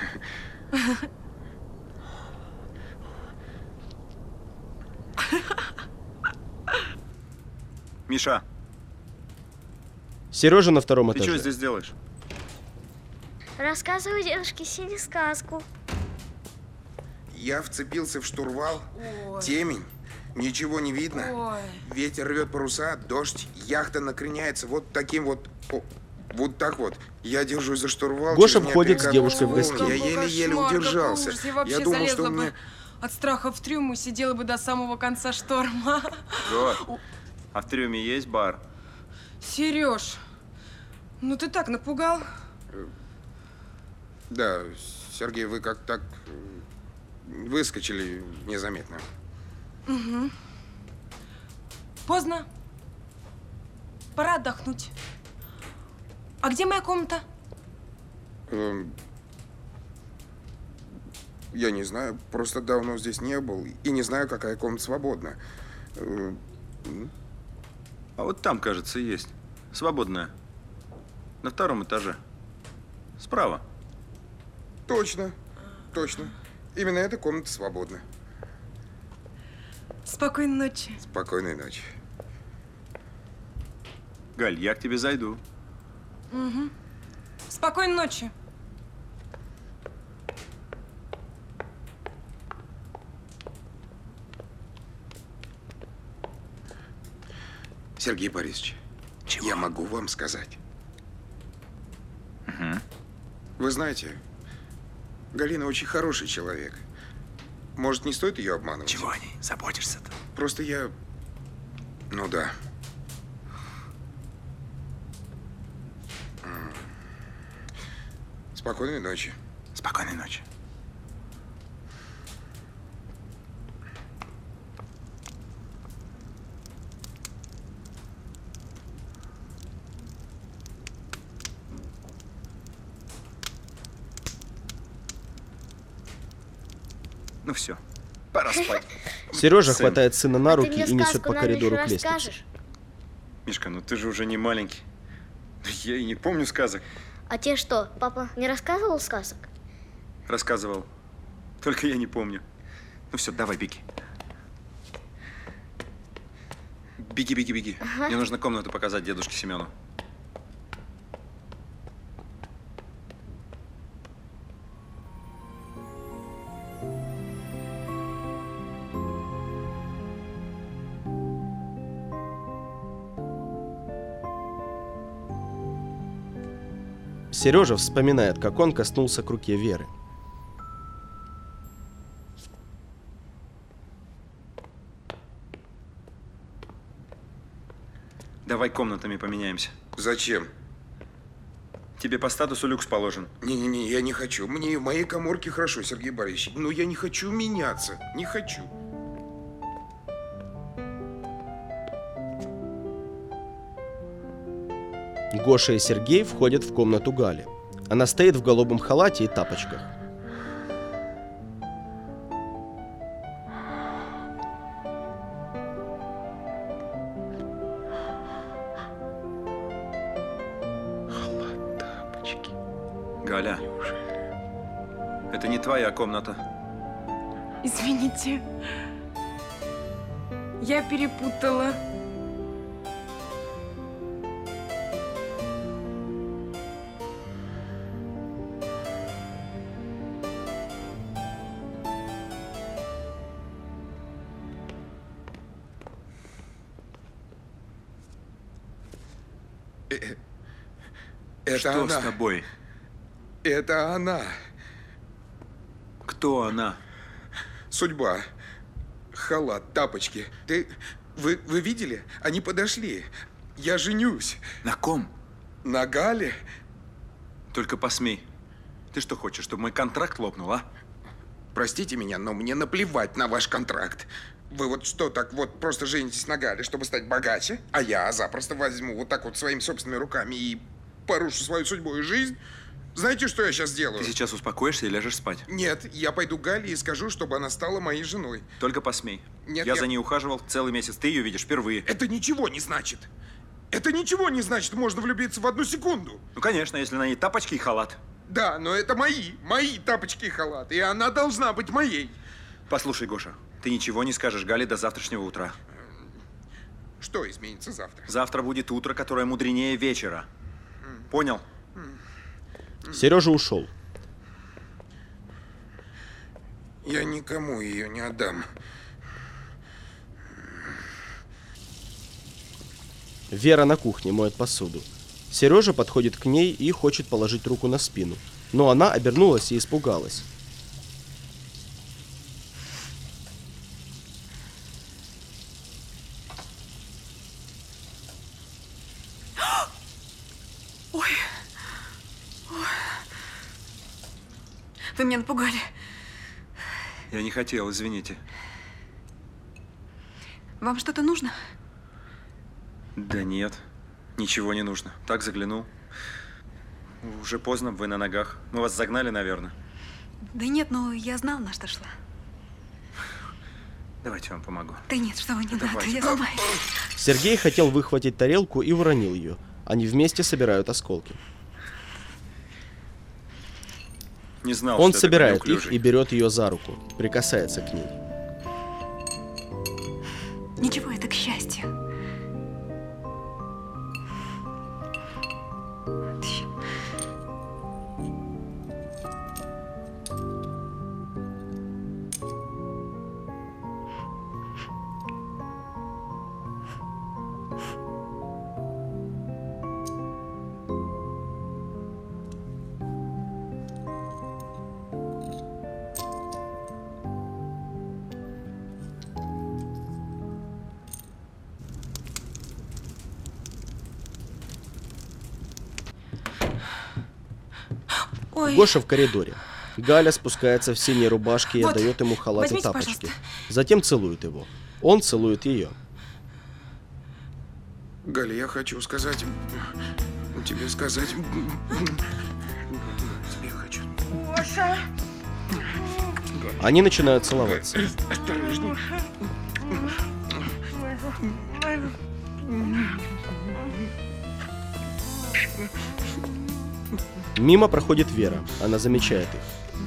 Миша, Сережа на втором ты этаже. что здесь делаешь? Рассказывай девушке Сине сказку. Я вцепился в штурвал. Ой. Темень. Ничего не видно. Ой. Ветер рвет паруса, дождь, яхта накреняется вот таким вот, о, вот так вот. Я держусь за штурвал. Гоша через меня входит с перекатываются девушкой в волны. гостиную. Я еле-еле Кошмар, какой удержался. ужас. Я вообще Я думал, залезла что бы мне... от страха в трюм и сидела бы до самого конца шторма. Вот. А в трюме есть бар? Сереж, ну ты так напугал. Да, Сергей, вы как так э, выскочили незаметно. Угу. Поздно. Пора отдохнуть. А где моя комната? Эм, Я не знаю, просто давно здесь не был и не знаю, какая комната свободна. Эм, А вот там, кажется, есть. Свободная. На втором этаже. Справа. Точно, точно. Именно эта комната свободна. Спокойной ночи. Спокойной ночи. Галь, я к тебе зайду. Угу. Спокойной ночи. Сергей Борисович, Чего? я могу вам сказать. Угу. Вы знаете, Галина очень хороший человек. Может, не стоит ее обманывать? Чего о ней заботишься-то? Просто я... Ну да. М. Спокойной ночи. Спокойной ночи. Ну все, пора спать. Сережа Сын. хватает сына на А руки ты мне и несет сказку по на коридору ночь к лестнице. расскажешь? Мишка, ну ты же уже не маленький. Да я и не помню сказок. А тебе что, папа не рассказывал сказок? Рассказывал. Только я не помню. Ну все, давай, беги. Беги, беги, беги. Ага. Мне нужно комнату показать дедушке Семену. Сережа вспоминает, как он коснулся к руке Веры. Давай комнатами поменяемся. Зачем? Тебе по статусу люкс положен. Не-не-не, я не хочу. Мне в моей каморке хорошо, Сергей Борисович. Но я не хочу меняться. Не хочу. Гоша и Сергей входят в комнату Гали. Она стоит в голубом халате и тапочках. Галя, это не твоя комната. Извините. Я перепутала. Э, Это Что она. с тобой? Это она. Кто она? Судьба. Халат, тапочки. Ты... Вы, вы видели? Они подошли. Я женюсь. На ком? На Гале. Только посмей. Ты что хочешь, чтобы мой контракт лопнул, а? Простите меня, но мне наплевать на ваш контракт. Вы вот что, так вот просто женитесь на Гале, чтобы стать богаче? А я запросто возьму вот так вот своими собственными руками и порушу свою судьбу и жизнь? Знаете, что я сейчас сделаю? Ты сейчас успокоишься и ляжешь спать. Нет, я пойду к Гале и скажу, чтобы она стала моей женой. Только посмей. Нет, я, я- за ней ухаживал целый месяц. Ты ее видишь впервые. Это ничего не значит. Это ничего не значит, можно влюбиться в одну секунду. Ну, конечно, если на ней тапочки и халат. Да, но это мои, мои тапочки и халат, и она должна быть моей. Послушай, Гоша, ты ничего не скажешь Гале до завтрашнего утра. Что изменится завтра? Завтра будет утро, которое мудренее вечера. Понял? Сережа ушел. Я никому ее не отдам. Вера на кухне моет посуду. Сережа подходит к ней и хочет положить руку на спину. Но она обернулась и испугалась. Ой. Ой. Вы меня напугали. Я не хотел, извините. Вам что-то нужно? Да нет, ничего не нужно. Так заглянул. Уже поздно, вы на ногах. Мы вас загнали, наверное. Да нет, но я знала, на что шла. Давайте я вам помогу. Да нет, что вы, не Давайте. надо, я сломаюсь. Сергей хотел выхватить тарелку и уронил ее. Они вместе собирают осколки. Не знал, Он что собирает такой их и берет ее за руку, прикасается к ней. Ничего, это к счастью. Ой. Гоша в коридоре. Галя спускается в синей рубашке и Вот, отдает ему халат и возьмите, тапочки. пожалуйста. Затем целует его. Он целует ее. Галя, я хочу сказать... Тебе сказать... Тебе хочу... Гоша. Они начинают целоваться. Осторожно. Мимо проходит Вера. Она замечает их.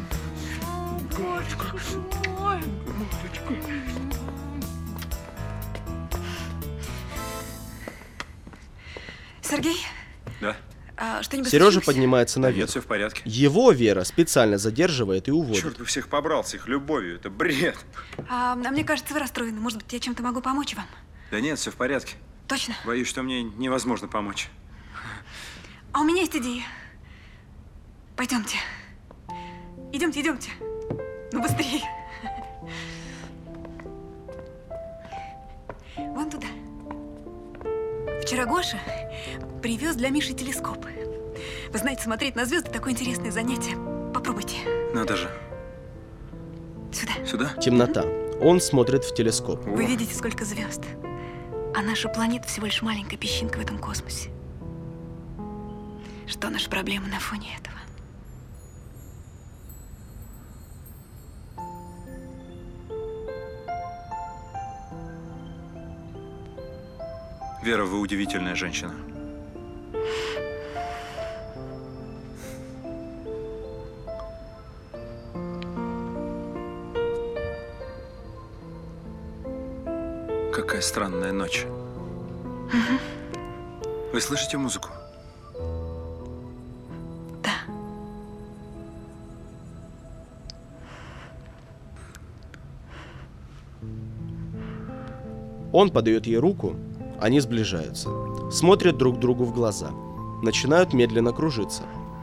Сергей, Да? а что-нибудь Сережа случилось? поднимается Да нет, наверх. все в порядке. Его Вера специально задерживает и уводит. Черт бы всех побрал с их любовью. Это бред. А, а мне кажется, вы расстроены. Может быть, я чем-то могу помочь вам? Да нет, все в порядке. Точно? Боюсь, что мне невозможно помочь. А у меня есть идея. Пойдемте. Идемте, идемте. Ну, быстрее. Вон туда. Вчера Гоша привез для Миши телескоп. Вы знаете, смотреть на звезды такое интересное занятие. Попробуйте. Надо же. Сюда. Сюда? Темнота. Он смотрит в телескоп. Вы видите, сколько звезд. А наша планета всего лишь маленькая песчинка в этом космосе. Что наша проблема на фоне этого? Вера, вы удивительная женщина. Какая странная ночь. Вы слышите музыку? Да. Он подает ей руку, они сближаются. Смотрят друг другу в глаза. Начинают медленно кружиться.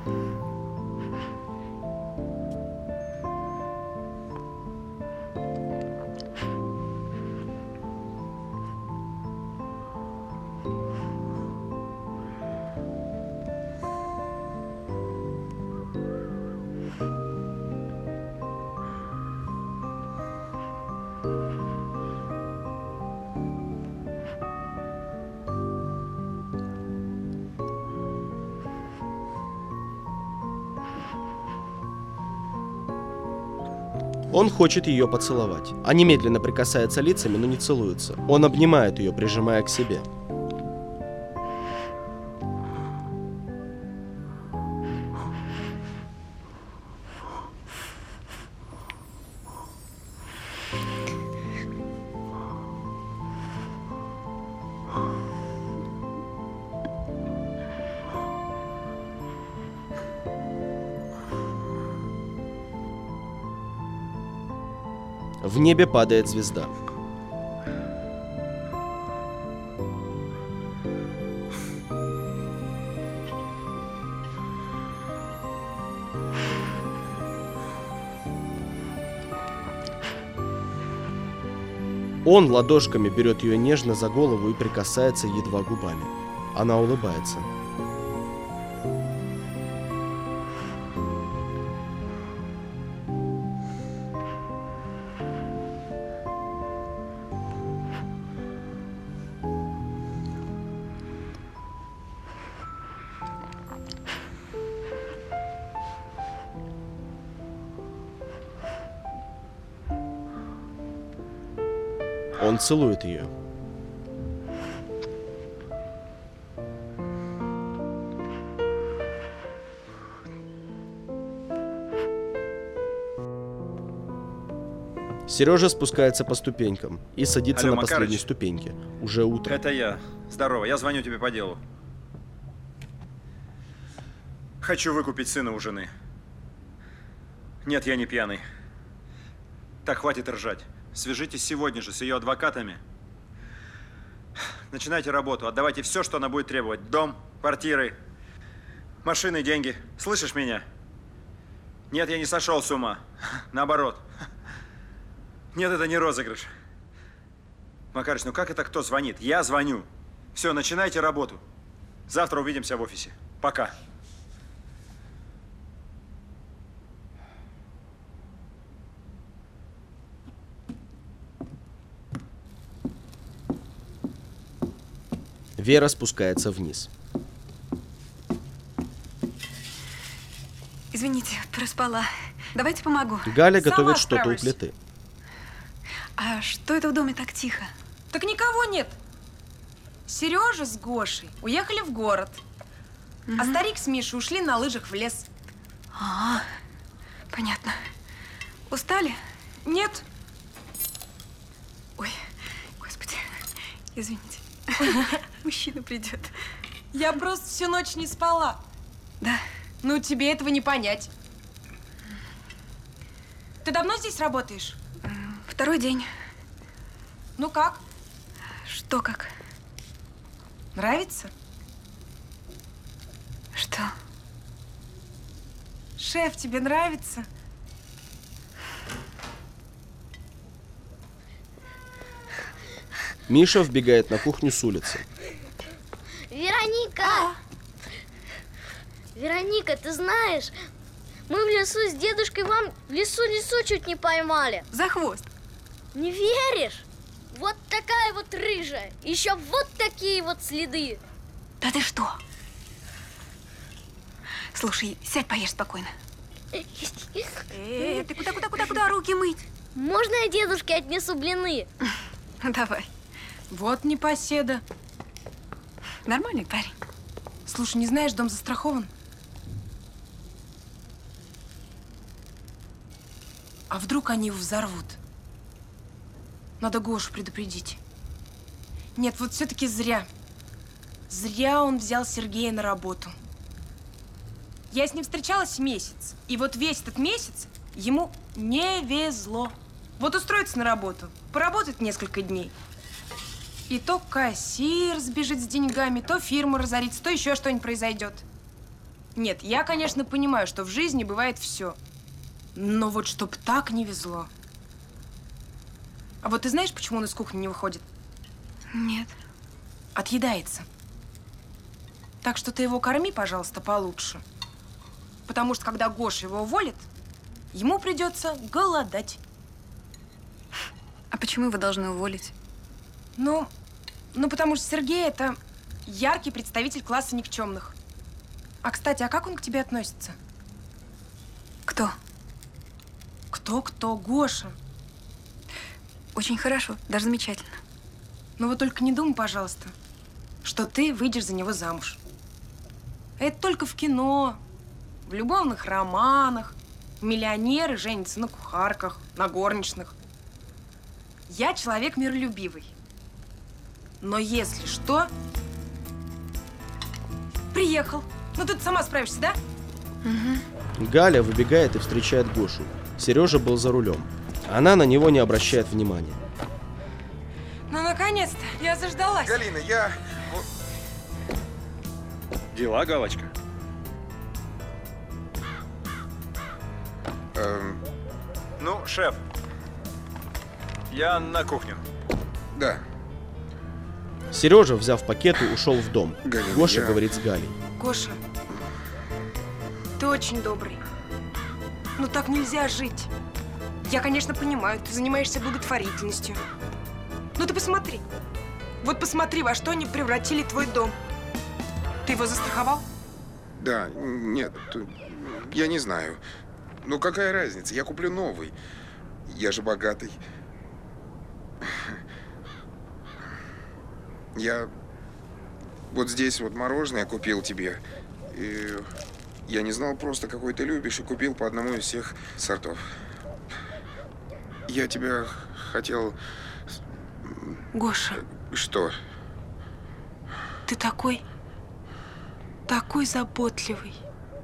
Он хочет ее поцеловать. Они медленно прикасаются лицами, но не целуются. Он обнимает ее, прижимая к себе. В небе падает звезда. Он ладошками берет ее нежно за голову и прикасается едва губами. Она улыбается. Он целует ее. Сережа спускается по ступенькам и садится Алло, на последней Макарыч. ступеньке. Уже утро. Это я. Здорово, я звоню тебе по делу. Хочу выкупить сына у жены. Нет, я не пьяный. Так, хватит ржать. Свяжитесь сегодня же с ее адвокатами. Начинайте работу, отдавайте все, что она будет требовать. Дом, квартиры, машины, деньги. Слышишь меня? Нет, я не сошел с ума. Наоборот. Нет, это не розыгрыш. Макарыч, ну как это кто звонит? Я звоню. Все, начинайте работу. Завтра увидимся в офисе. Пока. Вера спускается вниз. Извините, проспала. Давайте помогу. Галя Сама готовит что-то у справлюсь. плиты. А что это в доме так тихо? Так никого нет. Сережа с Гошей уехали в город. А старик с Мишей ушли на лыжах в лес. А, понятно. Устали? Нет. Ой, господи, извините. Мужчина придет. Я просто всю ночь не спала. Да. Ну, тебе этого не понять. Ты давно здесь работаешь? Второй день. Ну как? Что как? Нравится? Что? Шеф, тебе нравится? Миша вбегает на кухню с улицы. Вероника! Вероника, ты знаешь, мы в лесу с дедушкой вам в лесу лесу чуть не поймали. За хвост. Не веришь? Вот такая вот рыжая. Еще вот такие вот следы. Да ты что? Слушай, сядь, поешь спокойно. Э, ты куда, куда, куда, куда руки мыть? Можно я дедушке отнесу блины? Давай. Вот непоседа. Нормальный парень. Слушай, не знаешь, дом застрахован? А вдруг они его взорвут? Надо Гошу предупредить. Нет, вот все-таки зря. Зря он взял Сергея на работу. Я с ним встречалась месяц. И вот весь этот месяц ему не везло. Вот устроиться на работу, поработать несколько дней. И то кассир сбежит с деньгами, то фирма разорится, то еще что-нибудь произойдет. Нет, я, конечно, понимаю, что в жизни бывает все. Но вот чтоб так не везло. А вот ты знаешь, почему он из кухни не выходит? Нет. Отъедается. Так что ты его корми, пожалуйста, получше. Потому что, когда Гоша его уволит, ему придется голодать. А почему его должны уволить? Ну, ну, потому что Сергей – это яркий представитель класса никчемных. А, кстати, а как он к тебе относится? Кто? Кто-кто? Гоша. Очень хорошо, даже замечательно. Ну вот только не думай, пожалуйста, что ты выйдешь за него замуж. Это только в кино, в любовных романах. Миллионеры женятся на кухарках, на горничных. Я человек миролюбивый. Но если что… Приехал. Ну ты сама справишься, да? Угу. Галя выбегает и встречает Гошу. Сережа был за рулем. Она на него не обращает внимания. Ну, наконец-то, я заждалась. Галина, я… Дела, Галочка? Эм, Ну, шеф, я на кухню. да. Сережа, взяв пакеты, ушел в дом. Галина, Гоша я- говорит с Галей. Гоша, ты очень добрый. Но так нельзя жить. Я, конечно, понимаю, ты занимаешься благотворительностью. Но ты посмотри. Вот посмотри, во что они превратили твой дом. Ты его застраховал? Да, нет, т- я не знаю. Ну какая разница, я куплю новый. Я же богатый. Я вот здесь вот мороженое купил тебе. И я не знал просто, какой ты любишь, и купил по одному из всех сортов. Я тебя хотел... Гоша. Что? Ты такой, такой заботливый.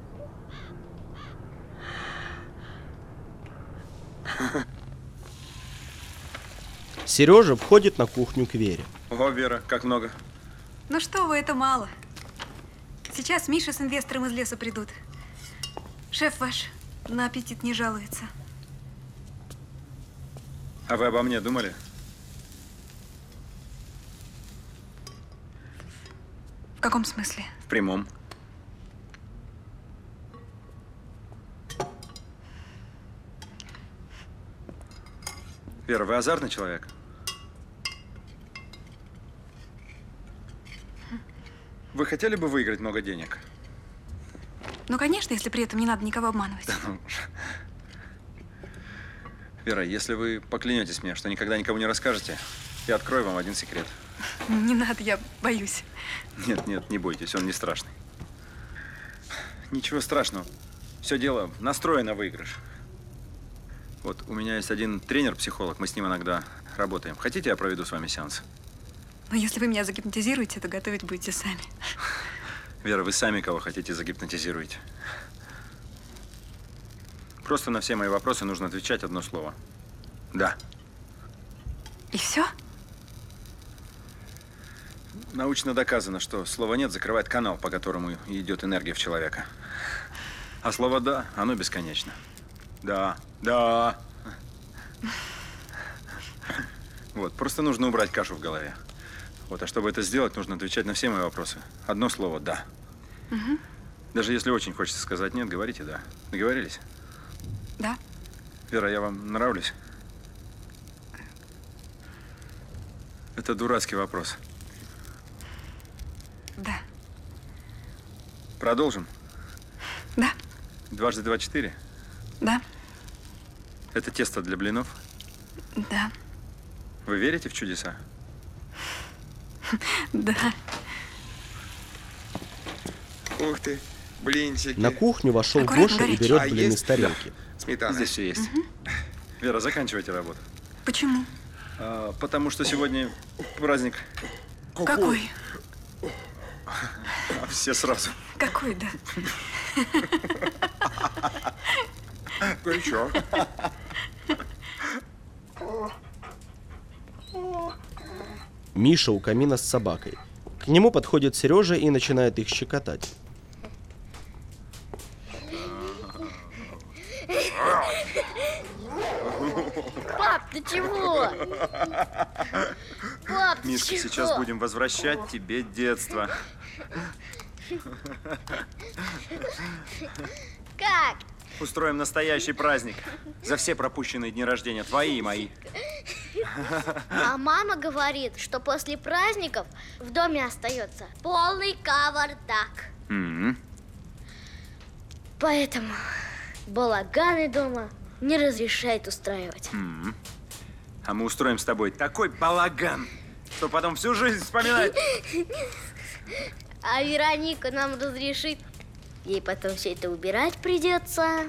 Сережа входит на кухню к Вере. О, Вера, как много. Ну что вы, это мало. Сейчас Миша с инвестором из леса придут. Шеф ваш на аппетит не жалуется. А вы обо мне думали? В каком смысле? В прямом. Вера, вы азартный человек? Вы хотели бы выиграть много денег? Ну, конечно, если при этом не надо никого обманывать. Вера, если вы поклянетесь мне, что никогда никому не расскажете, я открою вам один секрет. Не надо, я боюсь. Нет, нет, не бойтесь, он не страшный. Ничего страшного. Все дело в настрое на выигрыш. Вот у меня есть один тренер-психолог, мы с ним иногда работаем. Хотите, я проведу с вами сеанс? Но если вы меня загипнотизируете, то готовить будете сами. Вера, вы сами кого хотите загипнотизируете. Просто на все мои вопросы нужно отвечать одно слово. Да. И все? Научно доказано, что слово «нет» закрывает канал, по которому идет энергия в человека. А слово «да», оно бесконечно. Да, да. Вот, просто нужно убрать кашу в голове. Вот, а чтобы это сделать, нужно отвечать на все мои вопросы. Одно слово «да». Угу. Даже если очень хочется сказать «нет», говорите «да». Договорились? Да. Вера, я вам нравлюсь? Это дурацкий вопрос. Да. Продолжим? Да. Дважды два – четыре? Да. Это тесто для блинов? Да. Вы верите в чудеса? Да. Ух ты, блинчики. На кухню вошел Аккуратно, Гоша и горячий. берет А блины есть? с тарелки. Сметана. Здесь все есть. Угу. Вера, заканчивайте работу. Почему? А, потому что сегодня праздник. Какой? А все сразу. Какой, да? Горячо. Миша у камина с собакой. К нему подходит Сережа и начинает их щекотать. Пап, ты чего? Пап, ты Мишка, чего? сейчас будем возвращать тебе детство. Как? Устроим настоящий праздник. За все пропущенные дни рождения, твои и мои. А мама говорит, что после праздников в доме остается полный кавардак. Mm-hmm. Поэтому балаганы дома не разрешает устраивать. Mm-hmm. А мы устроим с тобой такой балаган, что потом всю жизнь вспоминать. А Вероника нам разрешит. Ей потом все это убирать придется.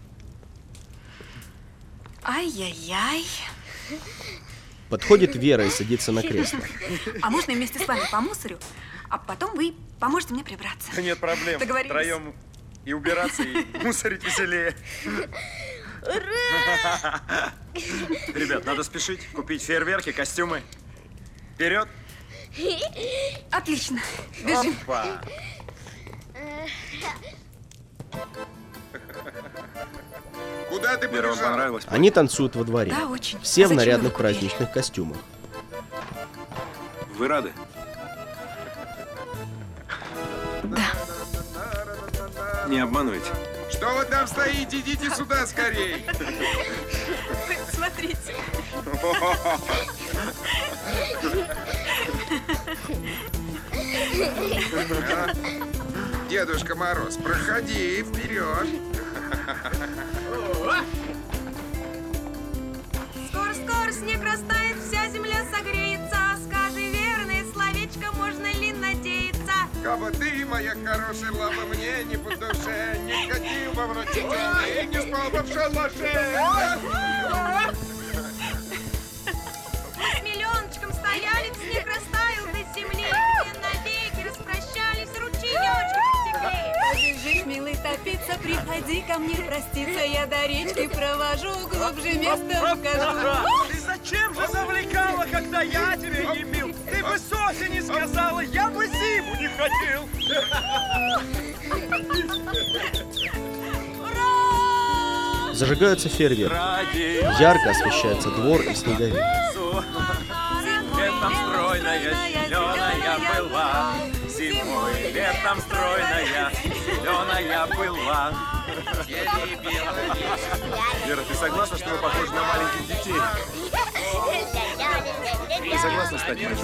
Ай-яй-яй. Подходит Вера и садится на кресло. А можно я вместе с вами помусорю, а потом вы поможете мне прибраться? Да нет проблем. Договорились? Втроем и убираться, и мусорить веселее. Ура! Ребят, надо спешить, купить фейерверки, костюмы. Вперед! Отлично. Бежим. Опа. Куда ты Вера, вам побежал? понравилось? Они танцуют во дворе. Да, очень. Все А в зачем нарядных вы купили? праздничных костюмах. Вы рады? Да. Не обманывайте. Что вы там стоите? Идите сюда скорей. Смотрите. А? Дедушка Мороз, проходи вперед. Скоро-скоро снег растает, вся земля согреется. Скажи верное словечко, Кабы ты, моя хорошая, была бы мне не по душе, не ходил бы в ночи темные и не спал бы в шалаше. Мы с миллионочком стояли, снег растаял до земли, все навеки распрощались, ручеечки потекли. Побежишь, милый, топиться, приходи ко мне проститься, я до речки провожу, глубже место укажу. Ты зачем же завлекала, когда я тебя не бил? Ты бы с осени сказала, я бы зиму не хотел. Зажигаются фейерверки. Ярко освещается двор и снеговик. Летом стройная, зеленая была. Зимой, летом стройная, зеленая была. Вера, ты согласна, что вы похожи на маленьких детей? Ты согласна стать моей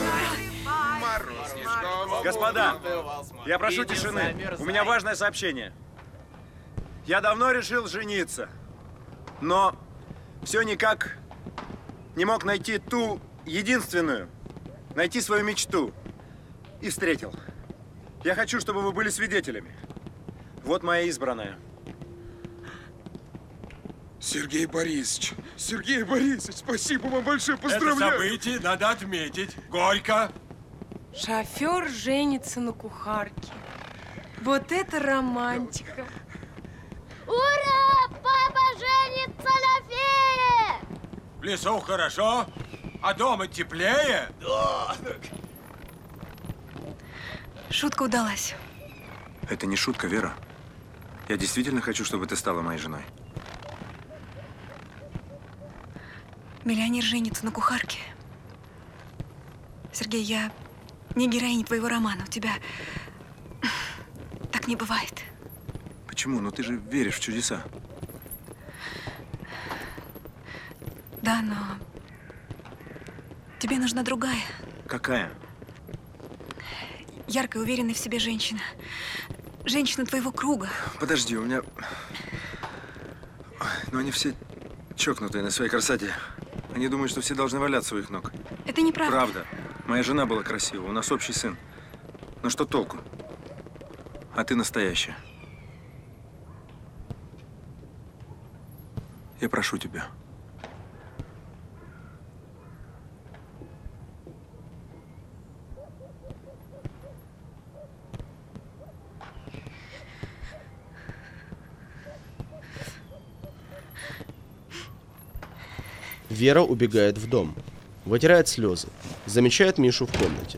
женой? Господа, я прошу тишины. У меня важное сообщение. Я давно решил жениться, но все никак не мог найти ту единственную, найти свою мечту. И встретил. Я хочу, чтобы вы были свидетелями. Вот моя избранная. Сергей Борисович, Сергей Борисович, спасибо вам большое, поздравляю. Это событие надо отметить. Горько. Шофер женится на кухарке. Вот это романтика. Ура! Папа женится на фее! В лесу хорошо, а дома теплее. Да. Шутка удалась. Это не шутка, Вера. Я действительно хочу, чтобы ты стала моей женой. Миллионер женится на кухарке. Сергей, я не героиня твоего романа. У тебя так не бывает. Почему? Ну ты же веришь в чудеса. Да, но тебе нужна другая. Какая? Яркая, уверенная в себе женщина. Женщина твоего круга. Подожди, у меня... Ну они все чокнутые на своей красоте. Они думают, что все должны валяться у их ног. Это неправда. Правда. Моя жена была красива, у нас общий сын. Но что толку? А ты настоящая. Я прошу тебя. Вера убегает в дом. Вытирает слезы. Замечает Мишу в комнате.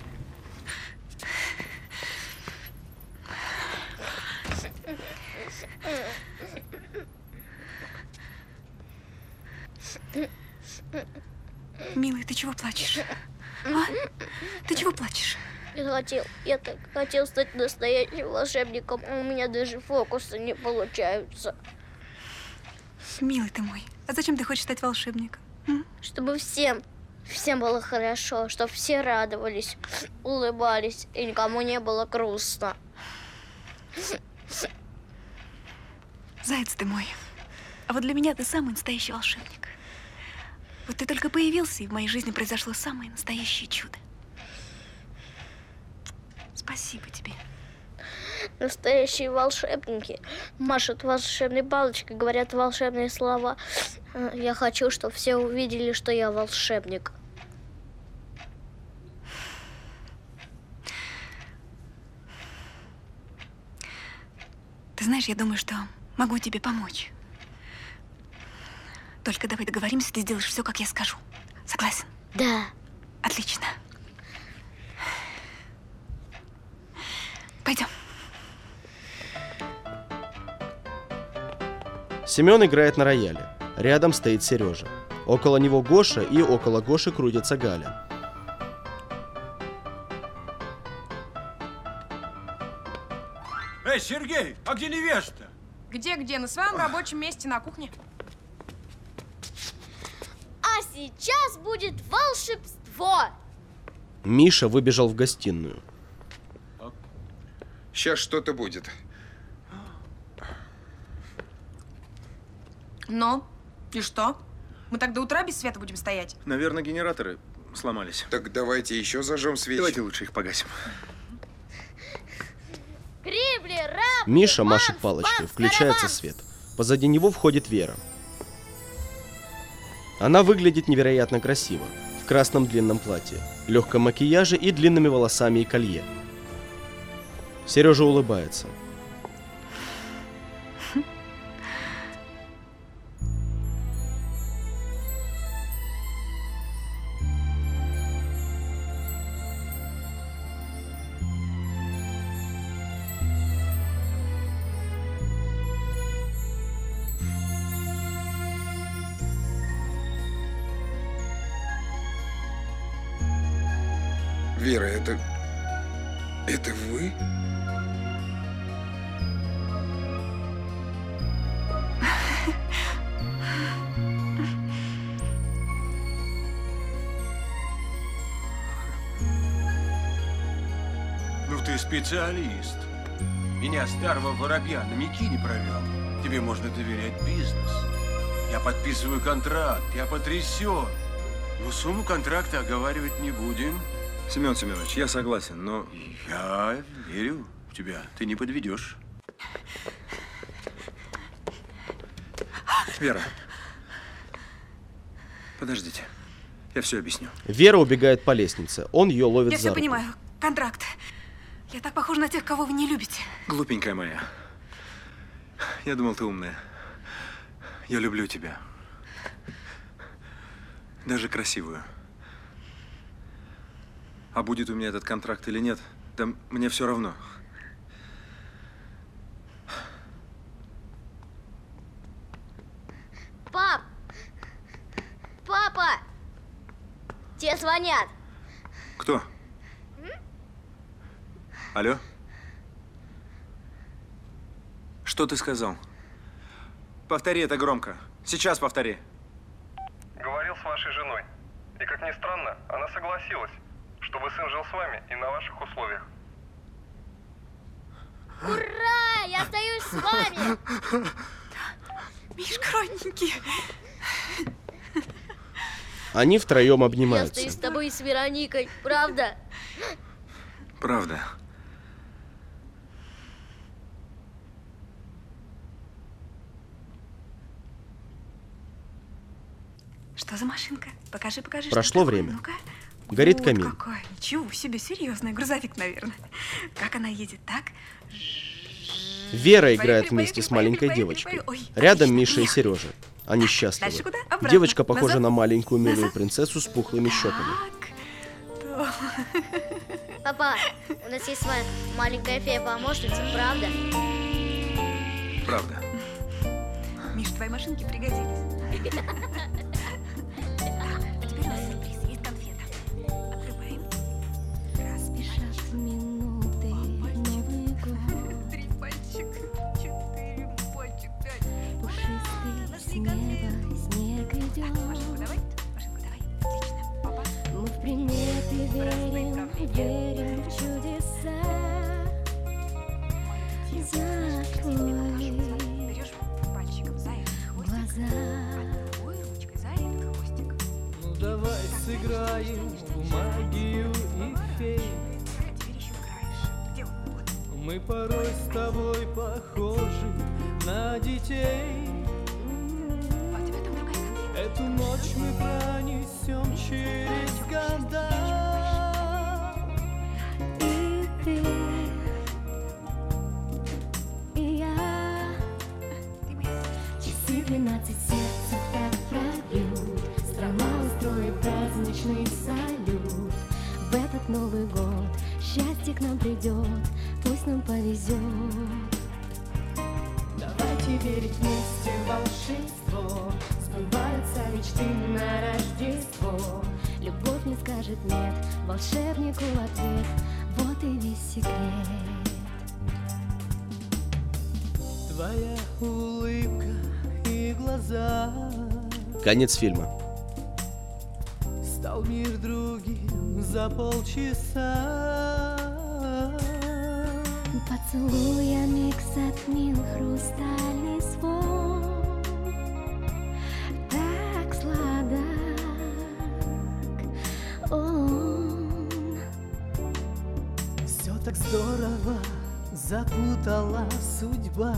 Милый, ты чего плачешь? А? Ты чего плачешь? Я хотел, я так хотел стать настоящим волшебником, а у меня даже фокусы не получаются. Милый ты мой, а зачем ты хочешь стать волшебником? М? Чтобы всем, всем было хорошо, чтобы все радовались, улыбались, и никому не было грустно. Заяц ты мой, а вот для меня ты самый настоящий волшебник. Вот ты только появился, и в моей жизни произошло самое настоящее чудо. Спасибо тебе. Настоящие волшебники машут волшебной палочкой, говорят волшебные слова. Я хочу, чтобы все увидели, что я волшебник. Ты знаешь, я думаю, что могу тебе помочь. Только давай договоримся, ты сделаешь все, как я скажу. Согласен? Да. Отлично. Пойдем. Семен играет на рояле. Рядом стоит Сережа. Около него Гоша, и около Гоши крутится Галя. Эй, Сергей, а где невеста? Где-где? На своем рабочем месте на кухне. А сейчас будет волшебство. Миша выбежал в гостиную. Сейчас что-то будет. Ну, и что? Мы так до утра без света будем стоять? Наверное, генераторы сломались. Так давайте еще зажжем свечи. Давайте лучше их погасим. Крибли, рап, Миша бамс, машет палочкой, бамс, включается карабамс. свет. Позади него входит Вера. Она выглядит невероятно красиво, в красном длинном платье, легком макияже и длинными волосами и колье. Сережа улыбается. Вера, это... это вы? Ну ты специалист. Меня, старого воробья, на Микине провел. Тебе можно доверять бизнес. Я подписываю контракт, я потрясен. Но сумму контракта оговаривать не будем. Семен Семенович, я согласен, но... Я верю в тебя. Ты не подведешь. Вера. Подождите. Я все объясню. Вера убегает по лестнице. Он ее ловит Я за все руку. понимаю. Контракт. Я так похожа на тех, кого вы не любите. Глупенькая моя. Я думал, ты умная. Я люблю тебя. Даже красивую. А будет у меня этот контракт или нет, да мне все равно. Пап! Папа! Тебе звонят. Кто? Алло? Что ты сказал? Повтори это громко. Сейчас повтори. Говорил с вашей женой. И, как ни странно, она согласилась, чтобы сын жил с вами и на ваших условиях. Ура! Я остаюсь с вами! Мишка, родненький. Они втроем Я обнимаются. остаюсь с тобой и с Вероникой, правда? Правда. Что за машинка? Покажи, покажи. Прошло что такое. время. Ну-ка. Горит Вот камин. какой. Ничего себе, серьезный. Грузовик, наверное. Как она едет, так? Вера играет Поехали, вместе с поехали, маленькой поехали, девочкой. поехали. Ой, Рядом отлично, Миша и поехали. Сережа. Они счастливы. Дальше куда? Обратно. Девочка похожа Назад. на маленькую милую Назад. принцессу с пухлыми щеками. Папа, у нас есть своя маленькая фея-помощница, правда? Правда. Миш, твои машинки пригодились. А теперь у нас сюрприз. Есть конфета. Открываем. Раз, минуты, Новый год. три пальчик, четыре пальчик, пять. Пушистый с неба снег идет. Машинку давай. Машинку давай. Отлично. Папа. Мы в приметы верим, верим в чудеса. Закрой Берешь пальчиком за этот хвостик, глаза. а другой ручкой за этот хвостик. Ну давай сыграем в магию и фей. А теперь еще краешек. Где он? Вот. Мы порой с тобой похожи на детей. А у тебя там другая конфета. Эту ночь мы пронесем через года. И ты, и я. Ты моя. Часы двенадцать, сердце так пробьют. Страна устроит праздничный салют. В этот Новый год счастье к нам придет, пусть нам повезет. Давайте верить вместе в волшебство. Сбываются мечты на Рождество. Любовь не скажет нет, волшебнику ответ. Вот и весь секрет. Твоя улыбка и глаза. Конец фильма. Стал мир другим за полчаса. Поцелуя миг затмил хрустальный звон. Так сладок он. Все так здорово запутала судьба.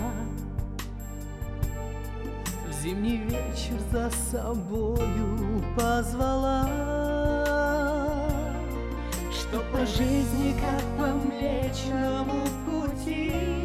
В зимний вечер за собою позвала, что по жизни, как по Млечному пути,